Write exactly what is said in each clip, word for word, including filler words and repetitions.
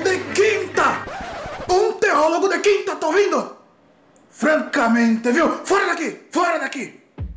de quinta! Um teólogo de quinta, tá ouvindo? Francamente, viu? Fora daqui! Fora daqui!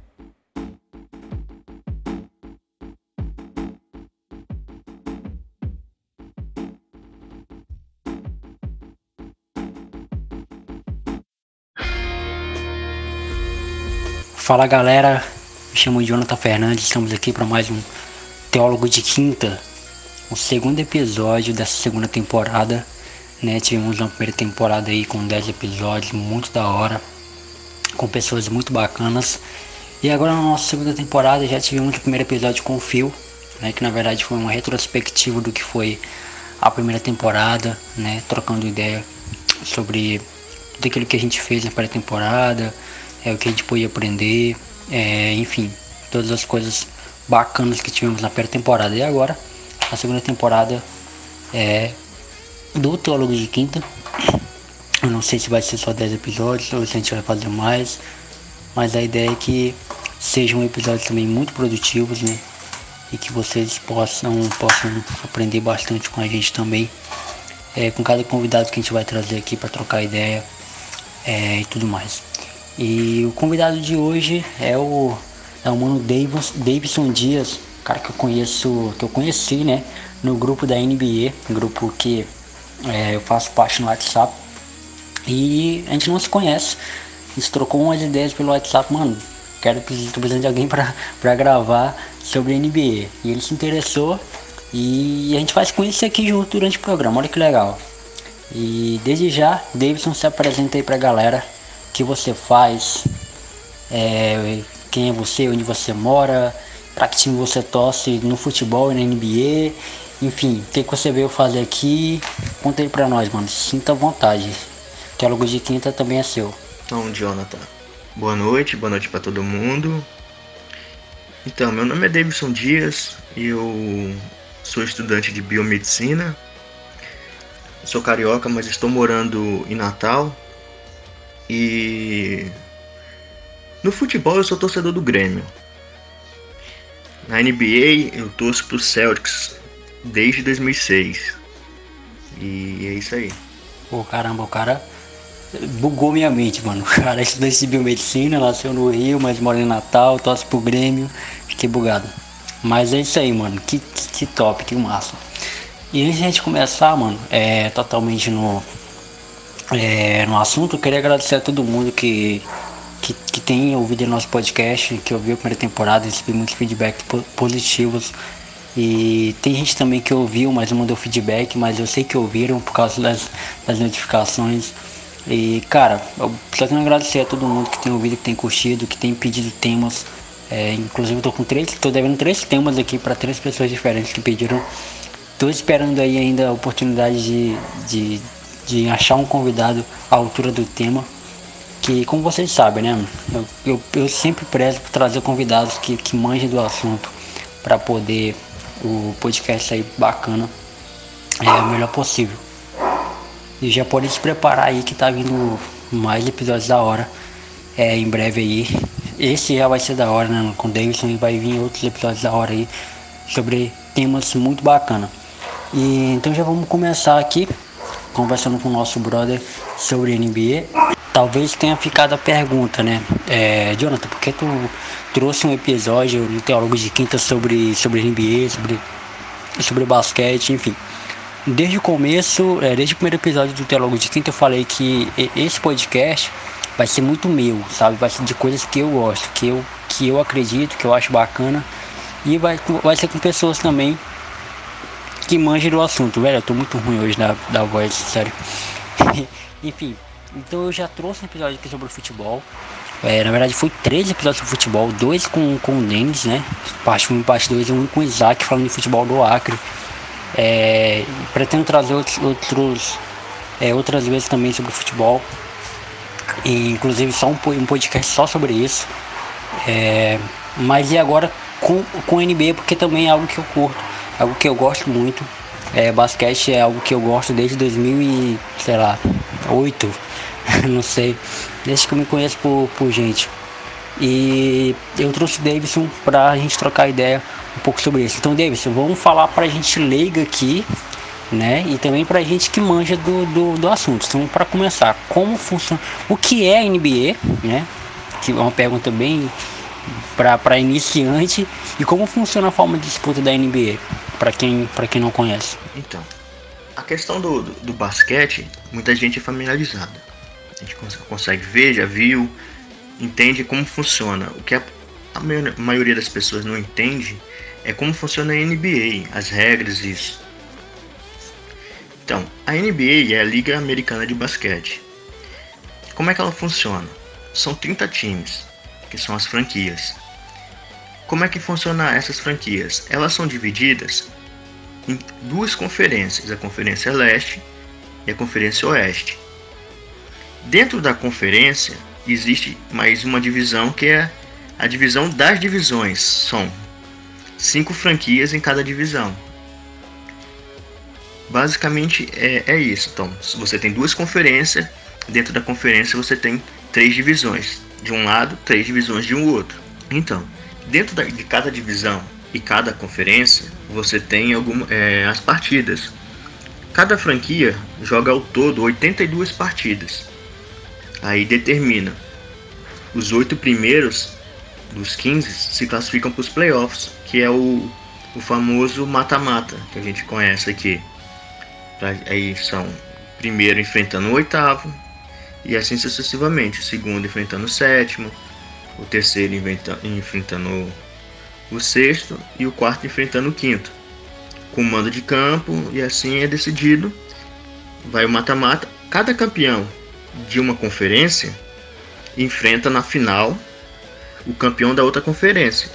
Fala galera, me chamo Jonathan Fernandes, estamos aqui para mais um Teólogo de Quinta, o segundo episódio dessa segunda temporada, né? Tivemos uma primeira temporada aí com dez episódios, muito da hora, com pessoas muito bacanas, e agora na nossa segunda temporada já tivemos o primeiro episódio com o Phil, né? Que na verdade foi uma retrospectiva do que foi a primeira temporada, né? Trocando ideia sobre tudo aquilo que a gente fez na pré-temporada, é o que a gente podia aprender, é, enfim, todas as coisas bacanas que tivemos na pré-temporada. E agora, a segunda temporada é do Teólogo de Quinta. Eu não sei se vai ser só dez episódios ou se a gente vai fazer mais, mas a ideia é que sejam episódios também muito produtivos, né? E que vocês possam, possam aprender bastante com a gente também, é, com cada convidado que a gente vai trazer aqui para trocar ideia, é, e tudo mais. E o convidado de hoje é o, é o mano Davis, Davidson Dias, cara que eu conheço, que eu conheci, né, no grupo da N B A, grupo que é, eu faço parte no WhatsApp, e a gente não se conhece, a gente trocou umas ideias pelo WhatsApp, mano, quero, tô precisando de alguém pra, pra gravar sobre N B A, e ele se interessou, e a gente vai se conhecer aqui junto durante o programa, olha que legal. E desde já, Davidson, se apresenta aí pra galera. O que você faz, é, quem é você, onde você mora, para que time você torce no futebol e na N B A, enfim, o que, que você veio fazer aqui, conta aí pra nós, mano, sinta à vontade, Teólogo de Quinta também é seu. Então, Jonathan, boa noite, boa noite pra todo mundo. Então, meu nome é Davidson Dias, eu sou estudante de biomedicina, sou carioca, mas estou morando em Natal. E no futebol eu sou torcedor do Grêmio. Na N B A eu torço pro Celtics desde dois mil e seis. E é isso aí. Pô, caramba, o cara bugou minha mente, mano. O cara estudou esse biomedicina, nasceu no Rio, mas mora em Natal, torce pro Grêmio. Fiquei bugado. Mas é isso aí, mano. Que, que, que top, que massa. E antes de a gente começar, mano, é totalmente no... É, no assunto, eu queria agradecer a todo mundo que, que, que tem ouvido o nosso podcast, que ouviu a primeira temporada, recebi muitos feedbacks positivos. E tem gente também que ouviu, mas não mandou feedback, mas eu sei que ouviram por causa das, das notificações. E cara, eu só quero agradecer a todo mundo que tem ouvido, que tem curtido, que tem pedido temas. É, inclusive eu tô com três, tô devendo três temas aqui para três pessoas diferentes que pediram. Tô esperando aí ainda a oportunidade de, de de achar um convidado à altura do tema, que como vocês sabem, né, eu, eu, eu sempre prezo por trazer convidados que, que manjem do assunto, para poder o podcast sair bacana, é o melhor possível. E já pode se preparar aí que tá vindo mais episódios da hora, é, em breve aí. Esse já vai ser da hora, né, com o Davidson, e vai vir outros episódios da hora aí, sobre temas muito bacanas. E então já vamos começar aqui conversando com o nosso brother sobre N B A. Talvez tenha ficado a pergunta, né? É, Jonathan, por que tu trouxe um episódio no Teólogo de Quinta sobre, sobre N B A, sobre, sobre basquete, enfim. Desde o começo, é, desde o primeiro episódio do Teólogo de Quinta, eu falei que esse podcast vai ser muito meu, sabe? Vai ser de coisas que eu gosto, que eu, que eu acredito, que eu acho bacana. E vai, vai ser com pessoas também que manja do assunto, velho. Eu tô muito ruim hoje da, da voz, sério. Enfim, então eu já trouxe um episódio aqui sobre o futebol. É, na verdade foi três episódios sobre futebol, dois com, com o Denis, né? Parte um e parte dois, um com o Isaac falando de futebol do Acre. É, pretendo trazer outros, outros é, outras vezes também sobre futebol. E, inclusive só um, um podcast só sobre isso. É, mas e agora com, com N B A, porque também é algo que eu curto. Algo que eu gosto muito, é, basquete é algo que eu gosto desde dois mil e, sei lá, oito, não sei, desde que eu me conheço por, por gente. E eu trouxe o Davidson pra gente trocar ideia um pouco sobre isso. Então, Davidson, vamos falar pra gente leiga aqui, né? E também pra gente que manja do, do, do assunto. Então, para começar, como funciona, o que é a N B A, né? Que é uma pergunta bem para iniciante, e como funciona a forma de disputa da N B A, para quem, para quem não conhece. Então, a questão do, do, do basquete, muita gente é familiarizada. A gente cons- consegue ver, já viu, entende como funciona. O que a, a maioria das pessoas não entende é como funciona a N B A, as regras, isso. Então, a N B A é a Liga Americana de Basquete. Como é que ela funciona? São trinta times, que são as franquias. Como é que funcionam essas franquias? Elas são divididas em duas conferências, a Conferência Leste e a Conferência Oeste. Dentro da conferência existe mais uma divisão, que é a divisão das divisões. São cinco franquias em cada divisão. Basicamente é, é isso. Então, se você tem duas conferências, dentro da conferência você tem três divisões. De um lado, três divisões de um outro. Então, dentro da, de cada divisão e cada conferência, você tem algum, é, as partidas. Cada franquia joga ao todo oitenta e duas partidas. Aí determina. Os oito primeiros dos quinze se classificam para os playoffs, que é o, o famoso mata-mata que a gente conhece aqui. Aí são o primeiro enfrentando o oitavo, e assim sucessivamente. O segundo enfrentando o sétimo, o terceiro inventa, enfrentando o, o sexto, e o quarto enfrentando o quinto, com mando de campo, e assim é decidido. Vai o mata-mata. Cada campeão de uma conferência enfrenta na final o campeão da outra conferência,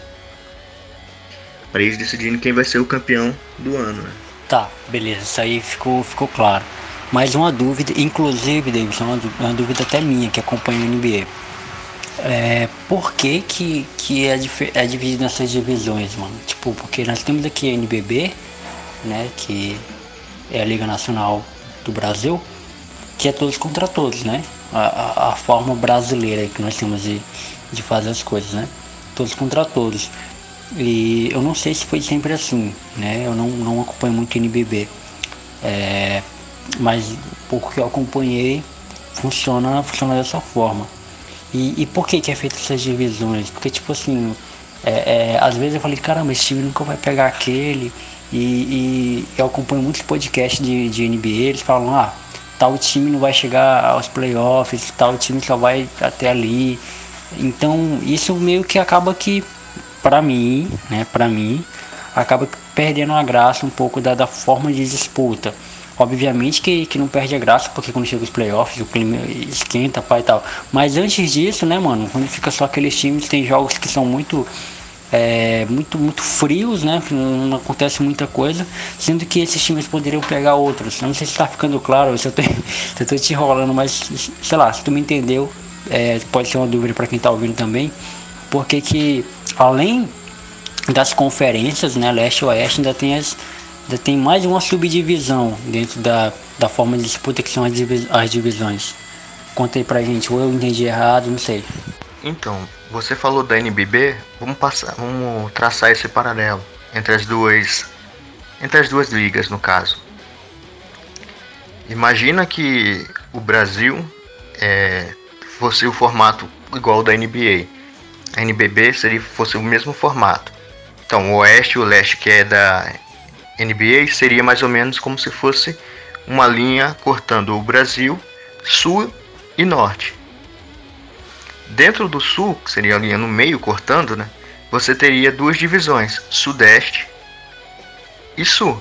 para eles decidirem quem vai ser o campeão do ano, né? Tá, beleza, isso aí ficou, ficou claro. Mais uma dúvida, inclusive, Davidson, uma, uma dúvida até minha, que acompanha o N B A. É, por que que, que é, é dividido nessas divisões, mano? Tipo, porque nós temos aqui a N B B, né, que é a Liga Nacional do Brasil, que é todos contra todos, né? A, a, a forma brasileira que nós temos de, de fazer as coisas, né? Todos contra todos. E eu não sei se foi sempre assim, né? Eu não, não acompanho muito N B B. É, mas porque eu acompanhei, funciona, funciona dessa forma. E, e por que que é feito essas divisões? Porque, tipo assim, é, é, às vezes eu falei, caramba, esse time nunca vai pegar aquele. E, e eu acompanho muitos podcasts de, de N B A, eles falam, ah, tal time não vai chegar aos playoffs, tal time só vai até ali. Então isso meio que acaba que, pra mim, né, pra mim, acaba perdendo a graça um pouco da, da forma de disputa. Obviamente que, que não perde a graça, porque quando chega os playoffs o clima esquenta, pai e tal. Mas antes disso, né, mano, quando fica só aqueles times, tem jogos que são muito, é, muito, muito frios, né, que não, não acontece muita coisa, sendo que esses times poderiam pegar outros. Eu não sei se tá ficando claro, se eu tô, se eu tô te enrolando, mas, sei lá, se tu me entendeu, é, pode ser uma dúvida para quem tá ouvindo também, porque que, além das conferências, né, leste e oeste, ainda tem as... ainda tem mais uma subdivisão dentro da, da forma de disputa, que são as, divis, as divisões. Conta aí pra gente, ou eu entendi errado, não sei. Então, você falou da N B B, vamos, passar, vamos traçar esse paralelo entre as duas, entre as duas ligas, no caso. Imagina que o Brasil é, fosse o formato igual ao da N B A. A N B B seria, fosse o mesmo formato. Então, o Oeste e o Leste, que é da N B A, seria mais ou menos como se fosse uma linha cortando o Brasil, Sul e Norte. Dentro do Sul, que seria a linha no meio cortando, né, você teria duas divisões, Sudeste e Sul.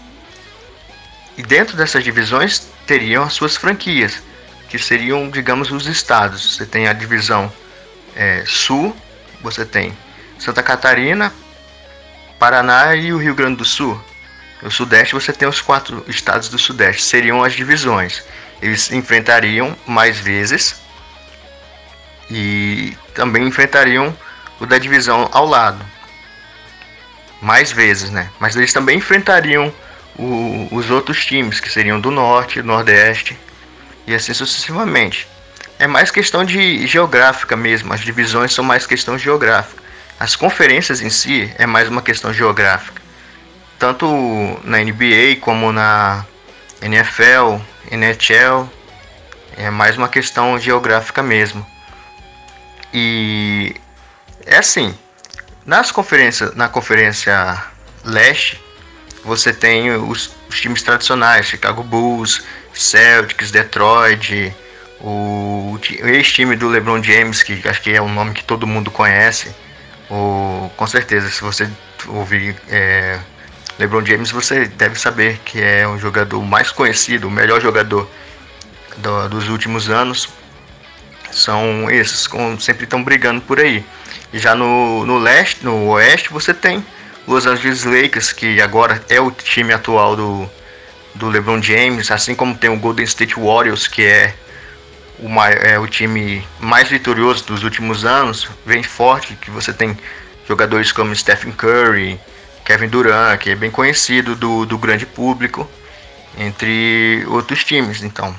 E dentro dessas divisões teriam as suas franquias, que seriam, digamos, os estados. Você tem a divisão é, Sul, você tem Santa Catarina, Paraná e o Rio Grande do Sul. No Sudeste você tem os quatro estados do Sudeste, seriam as divisões. Eles se enfrentariam mais vezes e também enfrentariam o da divisão ao lado, mais vezes, né? Mas eles também enfrentariam o, os outros times, que seriam do Norte, Nordeste e assim sucessivamente. É mais questão de geográfica mesmo, as divisões são mais questão geográfica. As conferências em si é mais uma questão geográfica. tanto na N B A como na N F L, N H L, é mais uma questão geográfica mesmo. E é assim, nas conferências, na conferência leste, você tem os, os times tradicionais, Chicago Bulls, Celtics, Detroit, o, o ex-time do LeBron James, que acho que é um nome que todo mundo conhece. O, com certeza, se você ouvir é, LeBron James, você deve saber que é o jogador mais conhecido, o melhor jogador do, dos últimos anos. São esses que sempre estão brigando por aí. E já no, no leste, no oeste, você tem Los Angeles Lakers, que agora é o time atual do, do LeBron James, assim como tem o Golden State Warriors, que é o, é o time mais vitorioso dos últimos anos, bem forte, que você tem jogadores como Stephen Curry, Kevin Durant, que é bem conhecido do, do grande público, entre outros times. Então,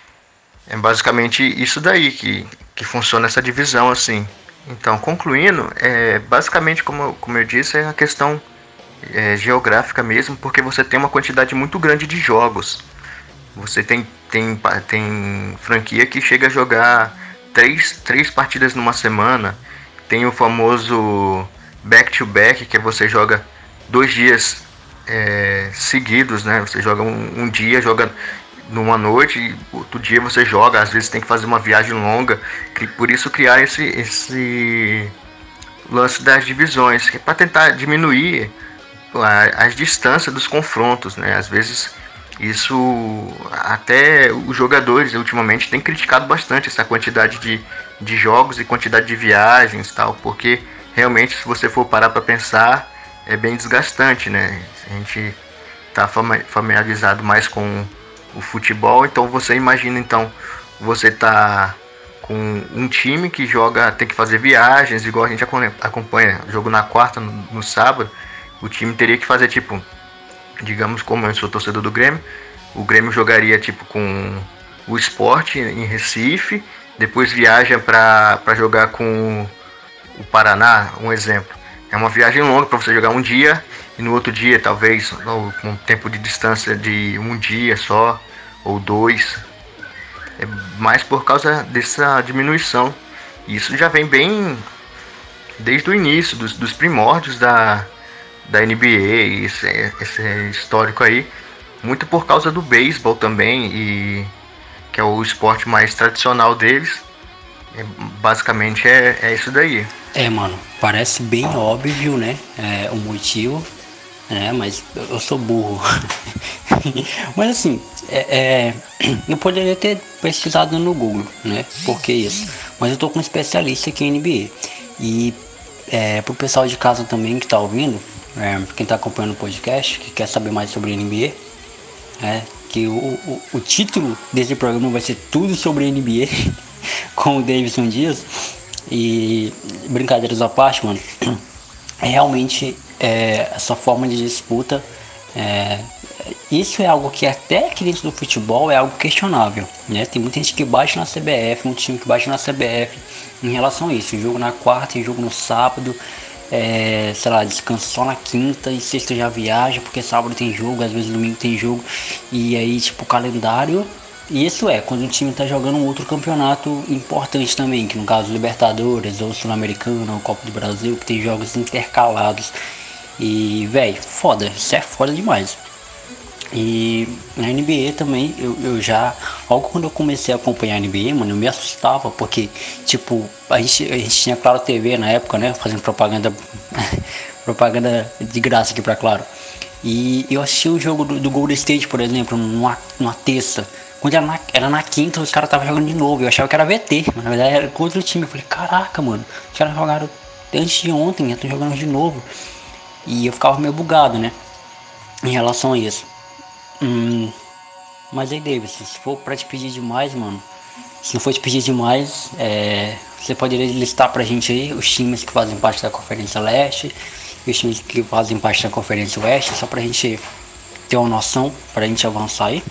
é basicamente isso daí que, que funciona essa divisão assim. Então, concluindo, é, basicamente, como, como eu disse, é a questão é, geográfica mesmo, porque você tem uma quantidade muito grande de jogos. Você tem, tem, tem franquia que chega a jogar três, três partidas numa semana. Tem o famoso back-to-back, que você joga dois dias é, seguidos, né? Você joga um, um dia, joga numa noite, e outro dia você joga, às vezes tem que fazer uma viagem longa, que por isso criar esse, esse lance das divisões, que é para tentar diminuir a, as distâncias dos confrontos, né? Às vezes isso até os jogadores ultimamente têm criticado bastante essa quantidade de, de jogos e quantidade de viagens, tal, porque realmente, se você for parar para pensar, é bem desgastante, né? A gente está familiarizado mais com o futebol, então você imagina, então você tá com um time que joga, tem que fazer viagens, igual a gente acompanha jogo na quarta, no, no sábado, o time teria que fazer tipo, digamos, como eu sou torcedor do Grêmio, o Grêmio jogaria tipo com o Sport em Recife, depois viaja para jogar com o Paraná, um exemplo. É uma viagem longa para você jogar um dia e no outro dia, talvez, com um tempo de distância de um dia só, ou dois. É mais por causa dessa diminuição. Isso já vem bem desde o início, dos, dos primórdios da, da N B A, esse, esse histórico aí. Muito por causa do beisebol também, e, que é o esporte mais tradicional deles. É, basicamente é, é isso daí. É, mano, parece bem óbvio, né? É, o motivo, né? Mas eu sou burro. Mas assim, é, é, eu poderia ter pesquisado no Google, né? Por que isso? Mas eu tô com um especialista aqui em N B A. E é, pro pessoal de casa também que tá ouvindo, é, quem tá acompanhando o podcast, que quer saber mais sobre N B A, é, que o, o, o título desse programa vai ser tudo sobre N B A. Com o Davidson Dias. E brincadeiras à parte, mano, realmente é, essa forma de disputa, é, isso é algo que até aqui dentro do futebol é algo questionável, né? Tem muita gente que bate na C B F, um time que bate na C B F em relação a isso, jogo na quarta e jogo no sábado, é, sei lá, descansa só na quinta e sexta já viaja, porque sábado tem jogo, às vezes domingo tem jogo, e aí tipo o calendário. E isso é quando o time tá jogando um outro campeonato importante também, que no caso Libertadores, ou Sul-Americano, ou Copa do Brasil, que tem jogos intercalados. E, velho, foda, isso é foda demais. E na N B A também, eu, eu já, logo quando eu comecei a acompanhar a N B A, mano, eu me assustava, porque, tipo, a gente, a gente tinha Claro T V na época, né, fazendo propaganda, propaganda de graça aqui pra Claro. E eu assisti o jogo do, do Golden State, por exemplo, numa, numa terça. Quando era na, era na quinta, os caras estavam jogando de novo. Eu achava que era V T, mas na verdade era contra o time. Eu falei, caraca, mano, os caras jogaram antes de ontem, já estão jogando de novo. E eu ficava meio bugado, né, em relação a isso. Hum, mas aí, Davis, se for pra te pedir demais, mano, se não for te pedir demais, é, você poderia listar pra gente aí os times que fazem parte da Conferência Leste e os times que fazem parte da Conferência Oeste, só pra gente ter uma noção, pra gente avançar aí?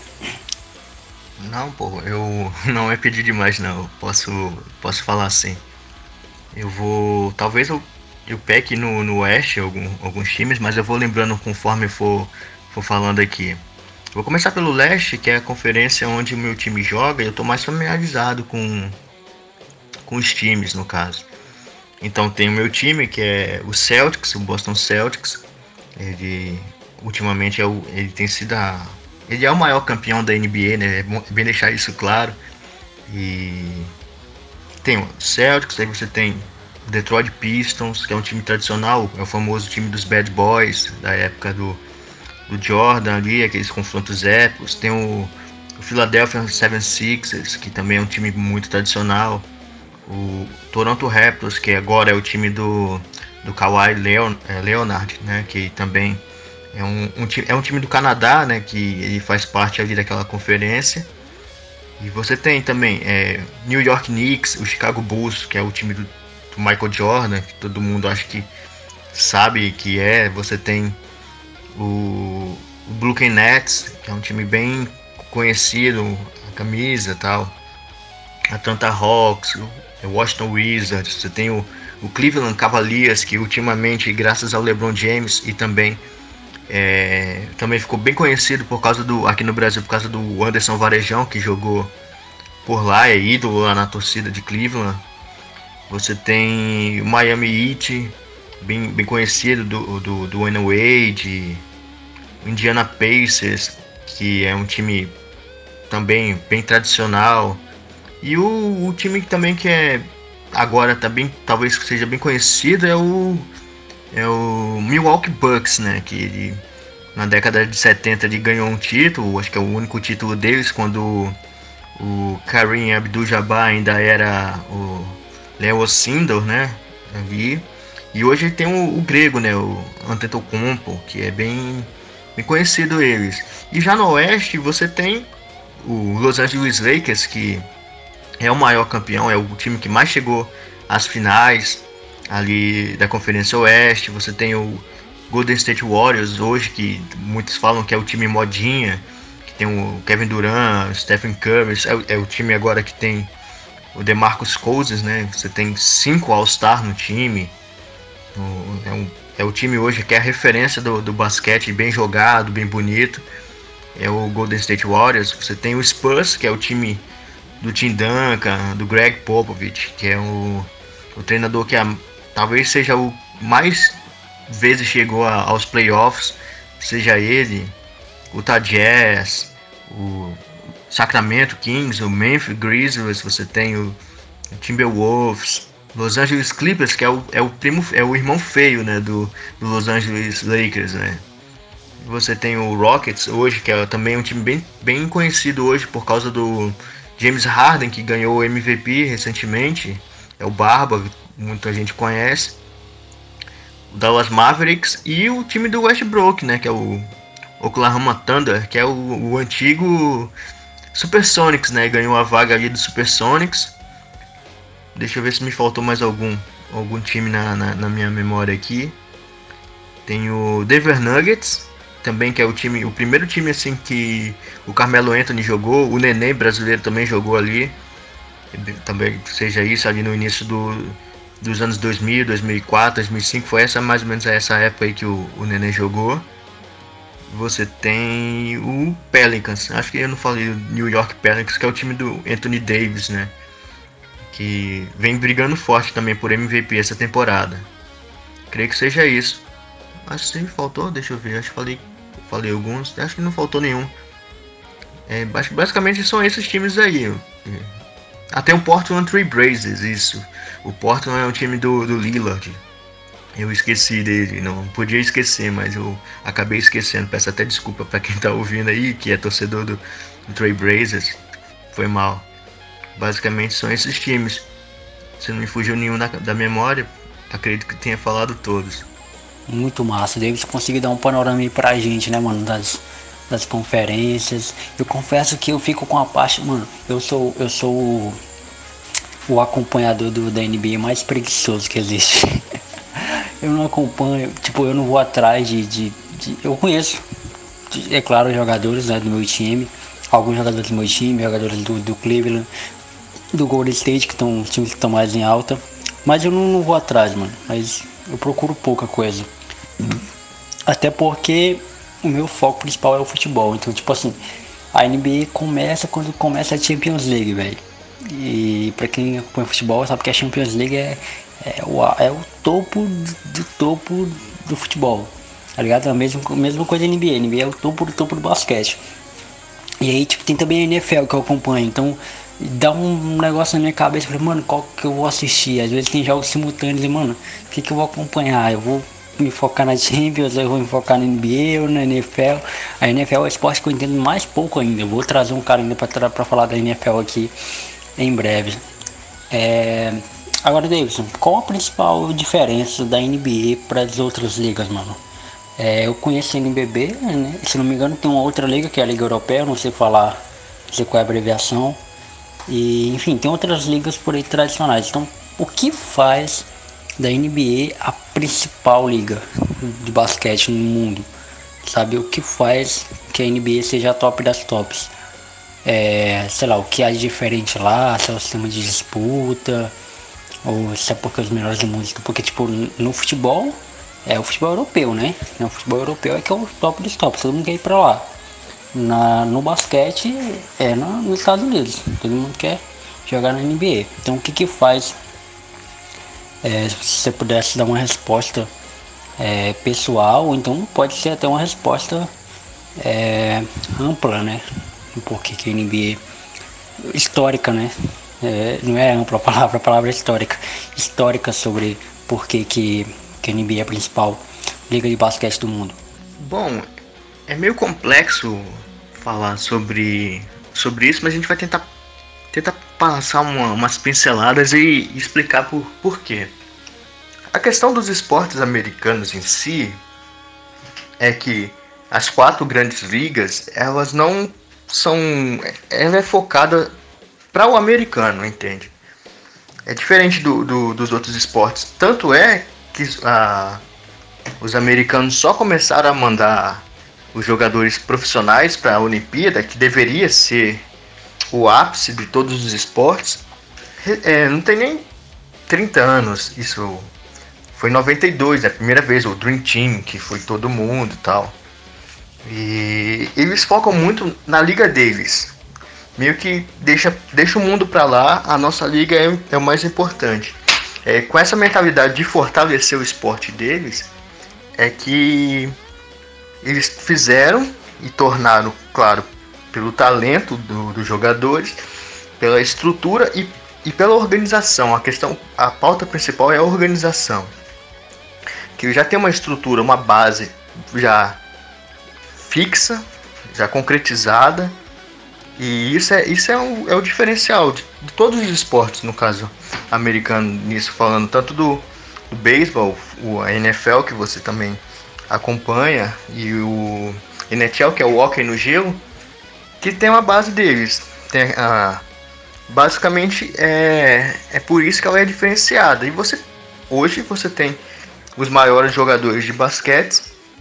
Não, pô, eu não é pedir demais não, eu posso, posso falar assim. Eu vou, talvez eu eu peque no, no Oeste algum, alguns times, mas eu vou lembrando conforme for, for falando aqui. Vou começar pelo Leste, que é a conferência onde o meu time joga, e eu estou mais familiarizado com, com os times, no caso. Então tem o meu time, que é o Celtics, o Boston Celtics. Ele ultimamente é o, ele tem sido a, ele é o maior campeão da N B A, né? É bom, é bem deixar isso claro. E tem o Celtics, aí você tem o Detroit Pistons, que é um time tradicional, é o famoso time dos Bad Boys, da época do, do Jordan ali, aqueles confrontos épicos. Tem o, o Philadelphia seventy-sixers, que também é um time muito tradicional. O Toronto Raptors, que agora é o time do, do Kawhi Leon, é, Leonard, né, que também é um, um, é um time do Canadá, né, que ele faz parte ali daquela conferência. E você tem também é, New York Knicks, o Chicago Bulls, que é o time do, do Michael Jordan, que todo mundo acha que sabe que é. Você tem o, o Brooklyn Nets, que é um time bem conhecido, a camisa e tal. Atlanta Hawks, o Washington Wizards, você tem o, o Cleveland Cavaliers, que ultimamente, graças ao LeBron James e também É, também ficou bem conhecido por causa do, aqui no Brasil, por causa do Anderson Varejão, que jogou por lá, é ídolo lá na torcida de Cleveland. Você tem o Miami Heat, bem, bem conhecido do, do, do Dwayne Wade, o Indiana Pacers, que é um time também bem tradicional, e o, o time também que é agora também talvez seja bem conhecido é o É o Milwaukee Bucks, né? Que ele, na década de setenta ele ganhou um título, acho que é o único título deles, quando o, o Kareem Abdul-Jabbar ainda era o Leo Sindor, né? Ali. E hoje tem o, o grego, né? O Antetokounmpo, que é bem, bem conhecido eles. E já no Oeste você tem o Los Angeles Lakers, que é o maior campeão, é o time que mais chegou às finais ali da Conferência Oeste. Você tem o Golden State Warriors hoje, que muitos falam que é o time modinha, que tem o Kevin Durant, o Stephen Curry, é, é o time agora que tem o DeMarcus Cousins, né? Você tem cinco All-Star no time, o, é, um, é o time hoje que é a referência do, do basquete, bem jogado, bem bonito, é o Golden State Warriors. Você tem o Spurs, que é o time do Tim Duncan, do Greg Popovich, que é o, o treinador que a talvez seja o mais vezes chegou a, aos playoffs, seja ele, o Utah Jazz, o Sacramento Kings, o Memphis Grizzlies, você tem o Timberwolves, Los Angeles Clippers, que é o, é o primo, é o irmão feio, né, do, do Los Angeles Lakers, né. Você tem o Rockets hoje, que é também um time bem, bem conhecido hoje por causa do James Harden, que ganhou o M V P recentemente, é o Barba, muita gente conhece, o Dallas Mavericks, e o time do Westbrook, né, que é o Oklahoma Thunder, que é o, o antigo Supersonics, né, ganhou a vaga ali do Supersonics. Deixa eu ver se me faltou mais algum, algum time na, na, na minha memória aqui. Tem o Denver Nuggets, também, que é o time, o primeiro time assim que o Carmelo Anthony jogou, o Nenê brasileiro também jogou ali, também seja isso ali no início do, dos anos dois mil, dois mil e quatro, dois mil e cinco, foi essa mais ou menos essa época aí que o, o Nenê jogou. Você tem o Pelicans, acho que eu não falei o New York Pelicans, que é o time do Anthony Davis, né, que vem brigando forte também por M V P essa temporada. Creio que seja isso. Acho que faltou, deixa eu ver, acho que falei, falei alguns, acho que não faltou nenhum. É, basicamente são esses times aí. Até o Portland Trail Blazers, isso. O Portland é o time do, do Lillard. Eu esqueci dele, não podia esquecer, mas eu acabei esquecendo. Peço até desculpa para quem tá ouvindo aí, que é torcedor do, do Trail Blazers. Foi mal. Basicamente são esses times. Se não me fugiu nenhum da, da memória, acredito que tenha falado todos. Muito massa, Davis conseguiu dar um panorama aí pra gente, né, mano, das, das conferências. Eu confesso que eu fico com a parte, mano, eu sou, eu sou o, o acompanhador do, da N B A mais preguiçoso que existe. Eu não acompanho, tipo, eu não vou atrás de, de, de eu conheço, é claro, jogadores, né, do meu time, alguns jogadores do meu time, jogadores do, do Cleveland, do Golden State, que estão, os times que estão mais em alta, mas eu não, não vou atrás, mano, mas eu procuro pouca coisa. Até porque o meu foco principal é o futebol. Então, tipo assim, a N B A começa quando começa a Champions League, velho. E pra quem acompanha futebol sabe que a Champions League é, é, o, é o topo do, do topo do futebol. Tá ligado? A mesma, mesma coisa da N B A. A N B A é o topo do topo do basquete. E aí, tipo, tem também a N F L que eu acompanho. Então, dá um negócio na minha cabeça. Eu falei, mano, qual que eu vou assistir? Às vezes tem jogos simultâneos e, mano, o que que eu vou acompanhar? Eu vou me focar na Champions, eu vou me focar na N B A ou na N F L. A N F L é o esporte que eu entendo mais pouco ainda. Eu vou trazer um cara ainda pra, pra falar da N F L aqui em breve. É... Agora, Davidson, qual a principal diferença da N B A para as outras ligas, mano? É, eu conheço a N B B, né? Se não me engano tem uma outra liga que é a Liga Europeia, eu não sei falar, não sei qual é a abreviação. E, enfim, tem outras ligas por aí tradicionais. Então, o que faz da N B A a principal liga de basquete no mundo? Sabe, o que faz que a N B A seja a top das tops? É, sei lá, o que há de diferente lá, se é o sistema de disputa, ou se é porque os melhores do mundo. Porque, tipo, no futebol, é o futebol europeu, né? O futebol europeu é que é o top dos tops, todo mundo quer ir pra lá. Na, no basquete, é no, nos Estados Unidos, todo mundo quer jogar na N B A. Então, o que que faz? É, se você pudesse dar uma resposta é, pessoal, ou então pode ser até uma resposta é, ampla, né? Porque que a N B A histórica, né? É, não é ampla a palavra, a palavra é histórica. Histórica sobre por que, que, que a N B A é a principal liga de basquete do mundo. Bom, é meio complexo falar sobre, sobre isso, mas a gente vai tentar, tentar passar uma, umas pinceladas e explicar por, por quê. A questão dos esportes americanos em si é que as quatro grandes ligas, elas não são... Ela é focada para o americano, entende? É diferente do, do, dos outros esportes. Tanto é que a, os americanos só começaram a mandar os jogadores profissionais para a Olimpíada, que deveria ser o ápice de todos os esportes. É, não tem nem trinta anos. Isso foi em noventa e dois, a primeira vez, o Dream Team, que foi todo mundo e tal. E eles focam muito na liga deles. Meio que deixa, deixa o mundo pra lá, a nossa liga é, é o mais importante. É, com essa mentalidade de fortalecer o esporte deles, é que eles fizeram e tornaram, claro, pelo talento do, dos jogadores, pela estrutura e, e pela organização. A questão, a pauta principal é a organização. Que já tem uma estrutura, uma base já fixa, já concretizada. E isso é, isso é, o, é o diferencial de, de todos os esportes, no caso americano, nisso falando tanto do, do beisebol, o a N F L, que você também acompanha, e o N H L, que é o hóquei no gelo, que tem uma base deles. Tem a, basicamente é, é por isso que ela é diferenciada. E você, hoje você tem os maiores jogadores de basquete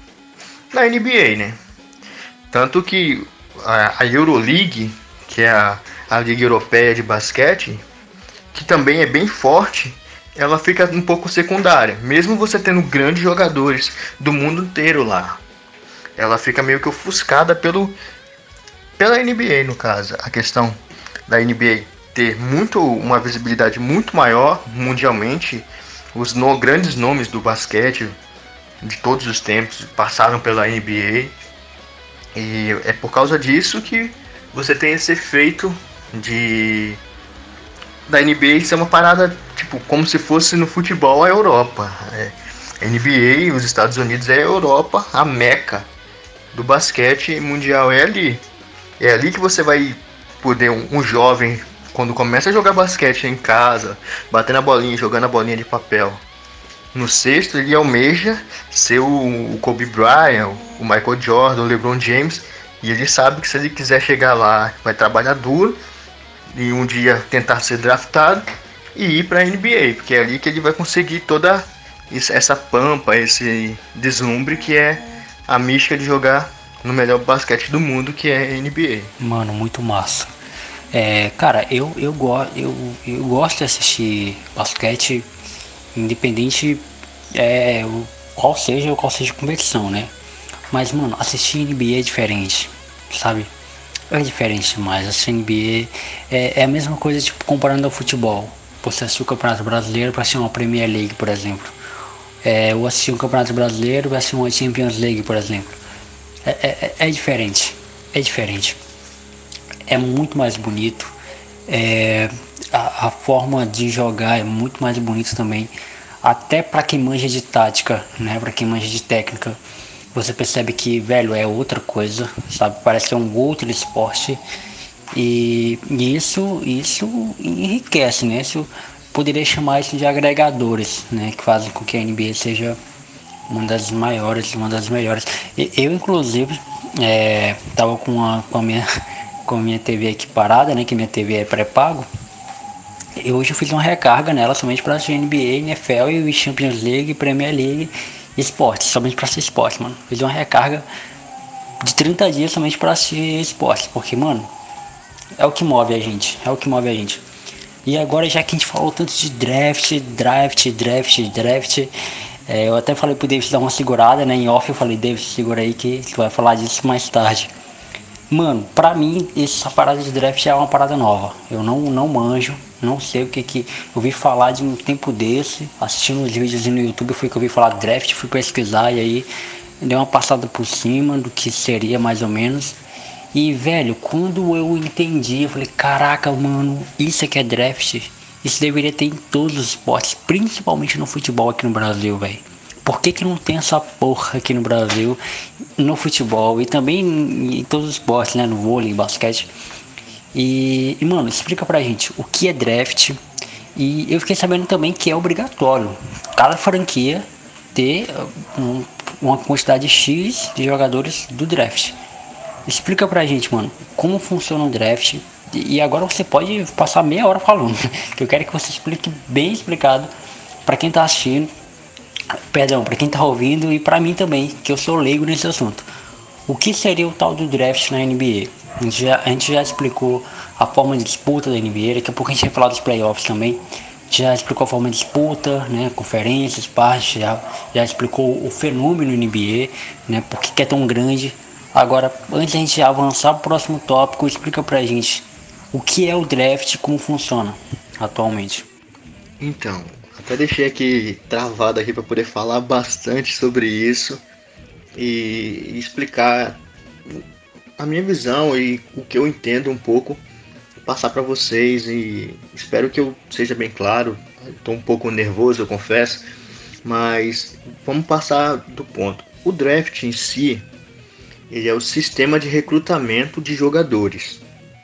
na N B A, né? Tanto que a Euroleague, que é a, a Liga Europeia de Basquete, que também é bem forte, ela fica um pouco secundária. Mesmo você tendo grandes jogadores do mundo inteiro lá, ela fica meio que ofuscada pelo, pela N B A, no caso. A questão da N B A ter muito, uma visibilidade muito maior mundialmente. Os no, grandes nomes do basquete de todos os tempos passaram pela N B A. E é por causa disso que você tem esse efeito de da N B A ser uma parada tipo como se fosse no futebol a Europa. É, a N B A, os Estados Unidos é a Europa, a meca do basquete mundial é ali. É ali que você vai poder, um, um jovem, quando começa a jogar basquete em casa, batendo a bolinha, jogando a bolinha de papel, no sexto ele almeja ser o, o Kobe Bryant, o Michael Jordan, o LeBron James, e ele sabe que se ele quiser chegar lá, vai trabalhar duro e um dia tentar ser draftado e ir para a N B A, porque é ali que ele vai conseguir toda essa pampa, esse deslumbre que é a mística de jogar no melhor basquete do mundo, que é a N B A. Mano, muito massa. É, cara, eu, eu, go- eu, eu gosto de assistir basquete, independente é, o, qual seja, qual seja a competição, né? Mas, mano, assistir N B A é diferente, sabe? É diferente demais. Assistir N B A é, é a mesma coisa, tipo, comparando ao futebol. Você assistir o Campeonato Brasileiro para assistir uma Premier League, por exemplo. É, ou assistir um Campeonato Brasileiro para assistir uma Champions League, por exemplo. É, é, é diferente. É diferente. É muito mais bonito. É, a, a forma de jogar é muito mais bonita também. Até para quem manja de tática, né? Para quem manja de técnica. Você percebe que, velho, é outra coisa, sabe? Parece que é um outro esporte. E, e isso, isso enriquece, né? Isso poderia chamar isso de agregadores, né? Que fazem com que a N B A seja uma das maiores, uma das melhores. E, eu, inclusive, é, tava com a, com a minha, com a minha T V aqui parada, né? Que minha T V é pré-pago. E hoje eu fiz uma recarga nela somente para assistir N B A, N F L e Champions League, Premier League. Esporte, somente pra assistir esporte, mano. Fiz uma recarga de trinta dias somente pra assistir esporte. Porque, mano, é o que move a gente. É o que move a gente. E agora, já que a gente falou tanto de draft, draft, draft, draft, é, eu até falei pro David dar uma segurada, né? Em off eu falei, David, segura aí que tu vai falar disso mais tarde. Mano, pra mim, essa parada de draft é uma parada nova. Eu não, não manjo, não sei o que que... Eu ouvi falar de um tempo desse, assistindo os vídeos no YouTube, foi que eu ouvi falar draft, fui pesquisar e aí dei uma passada por cima do que seria mais ou menos. E, velho, quando eu entendi, eu falei, caraca, mano, isso aqui é draft. Isso deveria ter em todos os esportes, principalmente no futebol aqui no Brasil, velho. Por que que não tem essa porra aqui no Brasil, no futebol e também em, em todos os esportes, né? No vôlei, basquete. E, e, mano, explica pra gente o que é draft. E eu fiquei sabendo também que é obrigatório cada franquia ter um, uma quantidade X de jogadores do draft. Explica pra gente, mano, como funciona o draft. E agora você pode passar meia hora falando, que eu quero que você explique bem explicado pra quem tá assistindo. Perdão, para quem tá ouvindo e para mim também, que eu sou leigo nesse assunto. O que seria o tal do draft na N B A? A gente já, a gente já explicou a forma de disputa da N B A, daqui a pouco a gente vai falar dos playoffs também. A gente já explicou a forma de disputa, né, conferências, partes, já, já explicou o fenômeno N B A, né, por que é tão grande. Agora, antes de a gente avançar pro próximo tópico, explica pra gente o que é o draft e como funciona atualmente. Então, até deixei aqui travado aqui para poder falar bastante sobre isso e explicar a minha visão e o que eu entendo um pouco, passar para vocês, e espero que eu seja bem claro. Estou um pouco nervoso, eu confesso, mas vamos passar do ponto. O draft em si, ele é o sistema de recrutamento de jogadores.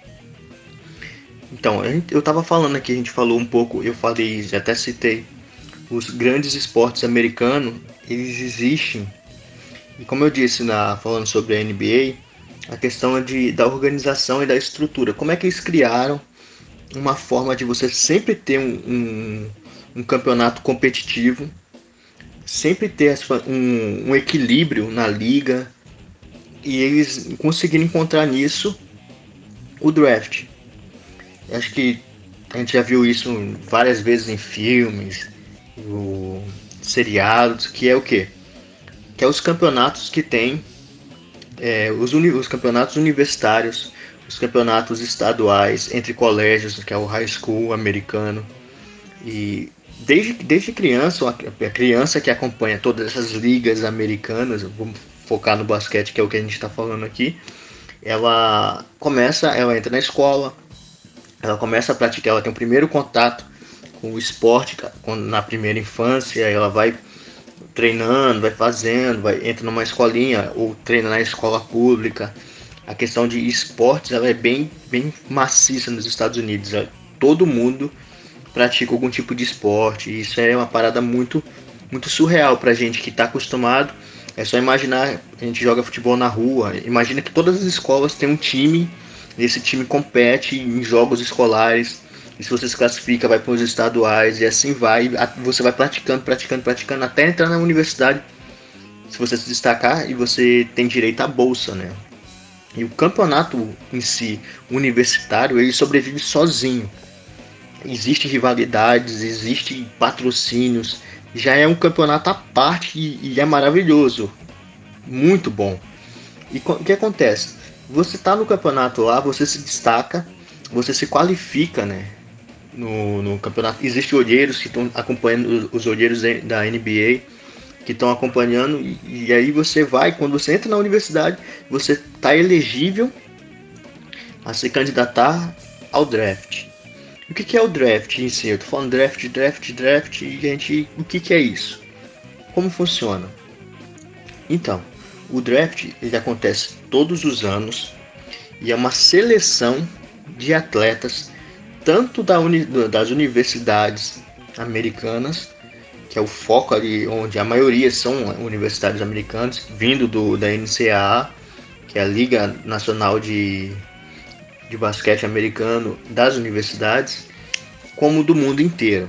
Então, eu estava falando aqui, a gente falou um pouco, eu falei, já até citei, os grandes esportes americanos, eles existem. E como eu disse, na, falando sobre a N B A, a questão é de, da organização e da estrutura. Como é que eles criaram uma forma de você sempre ter um, um, um campeonato competitivo, sempre ter um, um equilíbrio na liga, e eles conseguiram encontrar nisso o draft. Acho que a gente já viu isso várias vezes em filmes, o, seriados, que é o quê? Que é os campeonatos que tem, é, os, uni, os campeonatos universitários, os campeonatos estaduais entre colégios, que é o high school americano. E desde, desde criança, a criança que acompanha todas essas ligas americanas, vamos focar no basquete, que é o que a gente está falando aqui, ela começa, ela entra na escola, ela começa a praticar, ela tem o primeiro contato com o esporte na primeira infância, ela vai treinando, vai fazendo, vai, entra numa escolinha ou treina na escola pública. A questão de esportes, ela é bem, bem maciça nos Estados Unidos. Todo mundo pratica algum tipo de esporte, e isso é uma parada muito, muito surreal pra gente que está acostumado. É só imaginar, a gente joga futebol na rua, imagina que todas as escolas têm um time, e esse time compete em jogos escolares, e se você se classifica, vai para os estaduais, e assim vai, você vai praticando, praticando, praticando, até entrar na universidade, se você se destacar, e você tem direito à bolsa, né? E o campeonato em si, universitário, ele sobrevive sozinho. Existem rivalidades, existem patrocínios, já é um campeonato à parte e, e é maravilhoso, muito bom. E o que acontece? Você tá no campeonato lá, você se destaca, você se qualifica, né? No, no campeonato. Existem olheiros que estão acompanhando, os olheiros da N B A, que estão acompanhando, e, e aí você vai, quando você entra na universidade, você tá elegível a se candidatar ao draft. O que, que é o draft em si? Eu tô falando draft, draft, draft, e gente, o que, que é isso? Como funciona? Então, o draft ele acontece todos os anos e é uma seleção de atletas tanto da uni, das universidades americanas, que é o foco ali, onde a maioria são universidades americanas, vindo do, da N C A A, que é a Liga Nacional de, de Basquete Americano das universidades, como do mundo inteiro.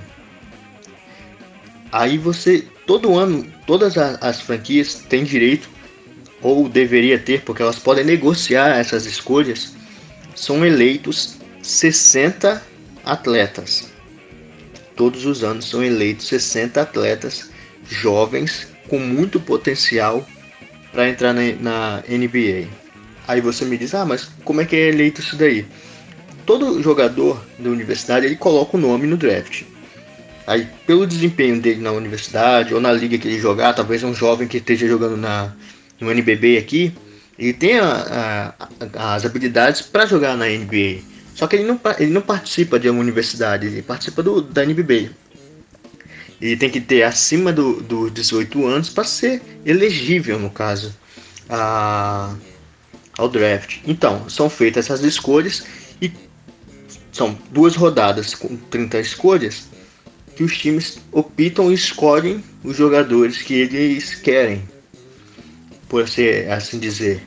Aí você, todo ano, todas as, as franquias têm direito, ou deveria ter, porque elas podem negociar essas escolhas, são eleitos sessenta atletas. Todos os anos são eleitos sessenta atletas jovens com muito potencial para entrar na, na N B A. Aí você me diz, ah, mas como é que é eleito isso daí? Todo jogador da universidade ele coloca o nome no draft. Aí pelo desempenho dele na universidade ou na liga que ele jogar, talvez um jovem que esteja jogando na, no N B B aqui, ele tem a, a, as habilidades para jogar na N B A. Só que ele não, ele não participa de uma universidade, ele participa do, da N B B. Ele tem que ter acima dos do dezoito anos para ser elegível, no caso, a, ao draft. Então, são feitas essas escolhas e são duas rodadas com trinta escolhas que os times optam e escolhem os jogadores que eles querem, por assim dizer.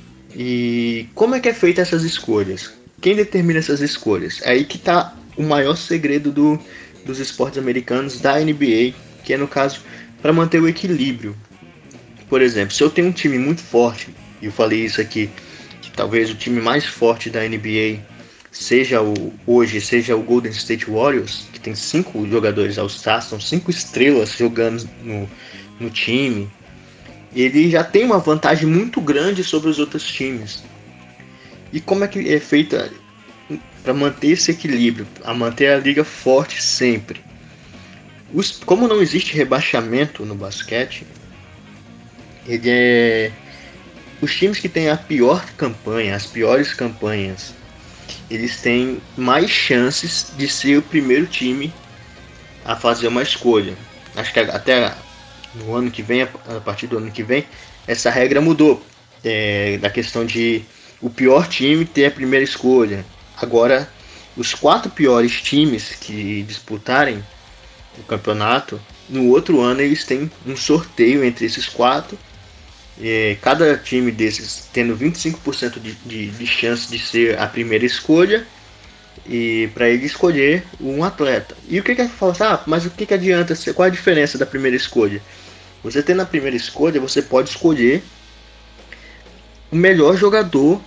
E como é que é feita essas escolhas? Quem determina essas escolhas? É aí que está o maior segredo do, dos esportes americanos da N B A, que é no caso para manter o equilíbrio. Por exemplo, se eu tenho um time muito forte, e eu falei isso aqui, que talvez o time mais forte da N B A seja o, hoje seja o Golden State Warriors, que tem cinco jogadores All-Stars, são cinco estrelas jogando no, no time, ele já tem uma vantagem muito grande sobre os outros times. E como é que é feita para manter esse equilíbrio, a manter a liga forte sempre? Os, como não existe rebaixamento no basquete, ele é, os times que têm a pior campanha, as piores campanhas, eles têm mais chances de ser o primeiro time a fazer uma escolha. Acho que até no ano que vem, a partir do ano que vem, essa regra mudou, é, da questão de o pior time ter a primeira escolha. Agora, os quatro piores times que disputarem o campeonato, no outro ano eles têm um sorteio entre esses quatro, é, cada time desses tendo vinte e cinco por cento de, de, de chance de ser a primeira escolha, e para ele escolher um atleta. E o que que é que fala? Ah, mas o que que adianta ser? Qual a diferença da primeira escolha? Você tendo a primeira escolha, você pode escolher o melhor jogador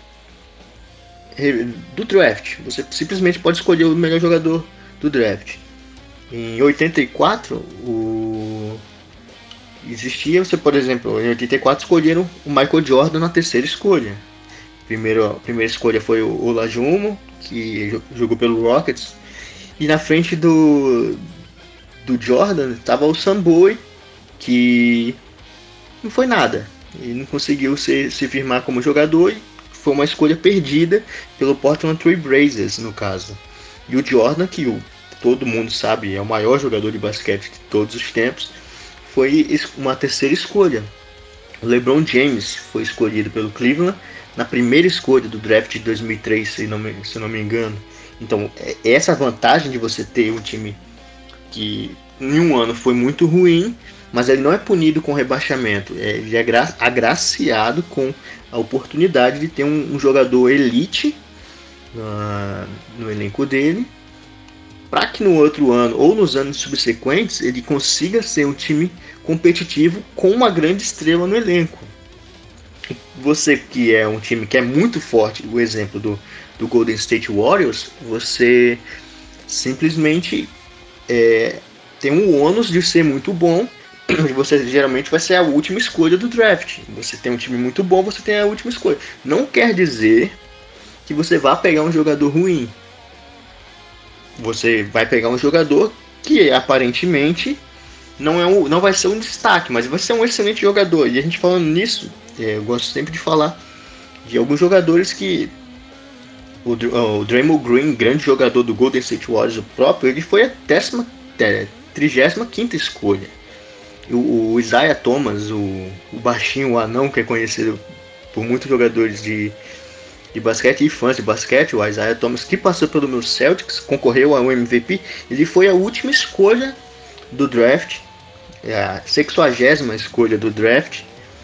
do draft. Você simplesmente pode escolher o melhor jogador do draft. Em oitenta e quatro, o... existia, você, por exemplo, em oitenta e quatro escolheram o Michael Jordan na terceira escolha. Primeiro, a primeira escolha foi o Olajuwon, que jogou pelo Rockets, e na frente do do Jordan estava o Sam Bowie, que não foi nada, ele não conseguiu se, se firmar como jogador, e foi uma escolha perdida pelo Portland Trail Blazers, no caso. E o Jordan, que o, todo mundo sabe é o maior jogador de basquete de todos os tempos, foi uma terceira escolha. O LeBron James foi escolhido pelo Cleveland na primeira escolha do draft de dois mil e três, se não me, se não me engano. Então, essa vantagem de você ter um time que em um ano foi muito ruim, mas ele não é punido com rebaixamento, ele é agra- agraciado com a oportunidade de ter um, um jogador elite uh, no elenco dele, para que no outro ano ou nos anos subsequentes ele consiga ser um time competitivo com uma grande estrela no elenco. Você que é um time que é muito forte, o exemplo do, do Golden State Warriors, você simplesmente é, tem um ônus de ser muito bom, e você geralmente vai ser a última escolha do draft. Você tem um time muito bom, você tem a última escolha. Não quer dizer que você vá pegar um jogador ruim. Você vai pegar um jogador que aparentemente não, é um, não vai ser um destaque, mas vai ser um excelente jogador. E a gente falando nisso, é, eu gosto sempre de falar de alguns jogadores que o, o Draymond Green, grande jogador do Golden State Warriors, o próprio, ele foi a décima, é, trigésima quinta escolha. O, o Isaiah Thomas, o, o baixinho, o anão, que é conhecido por muitos jogadores de, de basquete e fãs de basquete, o Isaiah Thomas, que passou pelo meu Celtics, concorreu ao M V P, ele foi a última escolha do draft, a sexagésima escolha do draft,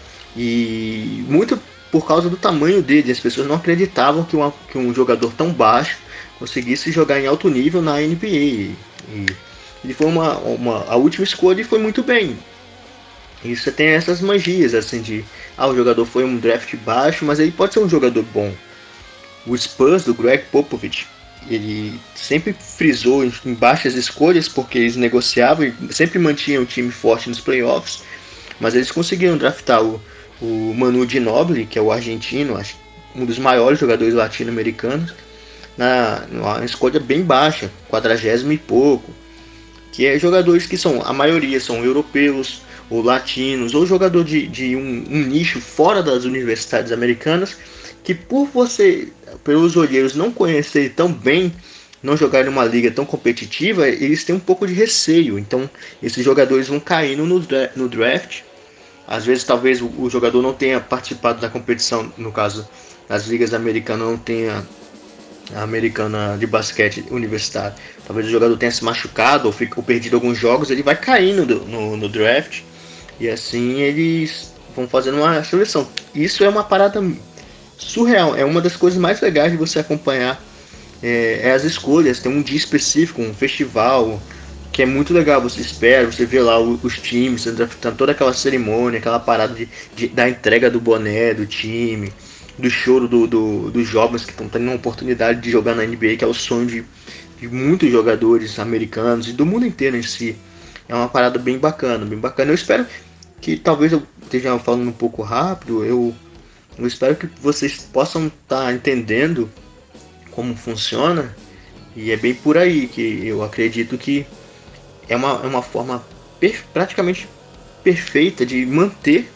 e muito por causa do tamanho dele. As pessoas não acreditavam que, uma, que um jogador tão baixo conseguisse jogar em alto nível na N B A. E ele foi uma, uma, a última escolha e foi muito bem. E você tem essas magias assim de, ah, o jogador foi um draft baixo, mas ele pode ser um jogador bom. O Spurs do Greg Popovich, ele sempre frisou em baixas escolhas porque eles negociavam e sempre mantinham o time forte nos playoffs, mas eles conseguiram draftar o, o Manu Ginóbili, que é o argentino, acho, um dos maiores jogadores latino-americanos, na uma escolha bem baixa, quadragésimo e pouco, que é jogadores que são, a maioria são europeus ou latinos, ou jogador de, de um, um nicho fora das universidades americanas, que por você, pelos olheiros, não conhecerem tão bem, não jogarem numa liga tão competitiva, eles têm um pouco de receio. Então esses jogadores vão caindo no, no draft. Às vezes talvez o, o jogador não tenha participado da competição, no caso das ligas americanas, não tenha a americana de basquete universitário. Talvez o jogador tenha se machucado ou, fica, ou perdido alguns jogos, ele vai caindo no, no, no draft. E assim eles vão fazendo uma seleção. Isso é uma parada surreal, é uma das coisas mais legais de você acompanhar, é, é as escolhas. Tem um dia específico, um festival, que é muito legal. Você espera, você vê lá os, os times draftando, toda aquela cerimônia, aquela parada de, de, da entrega do boné do time, do choro do, do, dos jovens que estão tendo uma oportunidade de jogar na N B A, que é o sonho de, de muitos jogadores americanos e do mundo inteiro em si. É uma parada bem bacana, bem bacana. Eu espero que, talvez eu esteja falando um pouco rápido, eu, eu espero que vocês possam estar tá entendendo como funciona, e é bem por aí que eu acredito que é uma, é uma forma per, praticamente perfeita de manter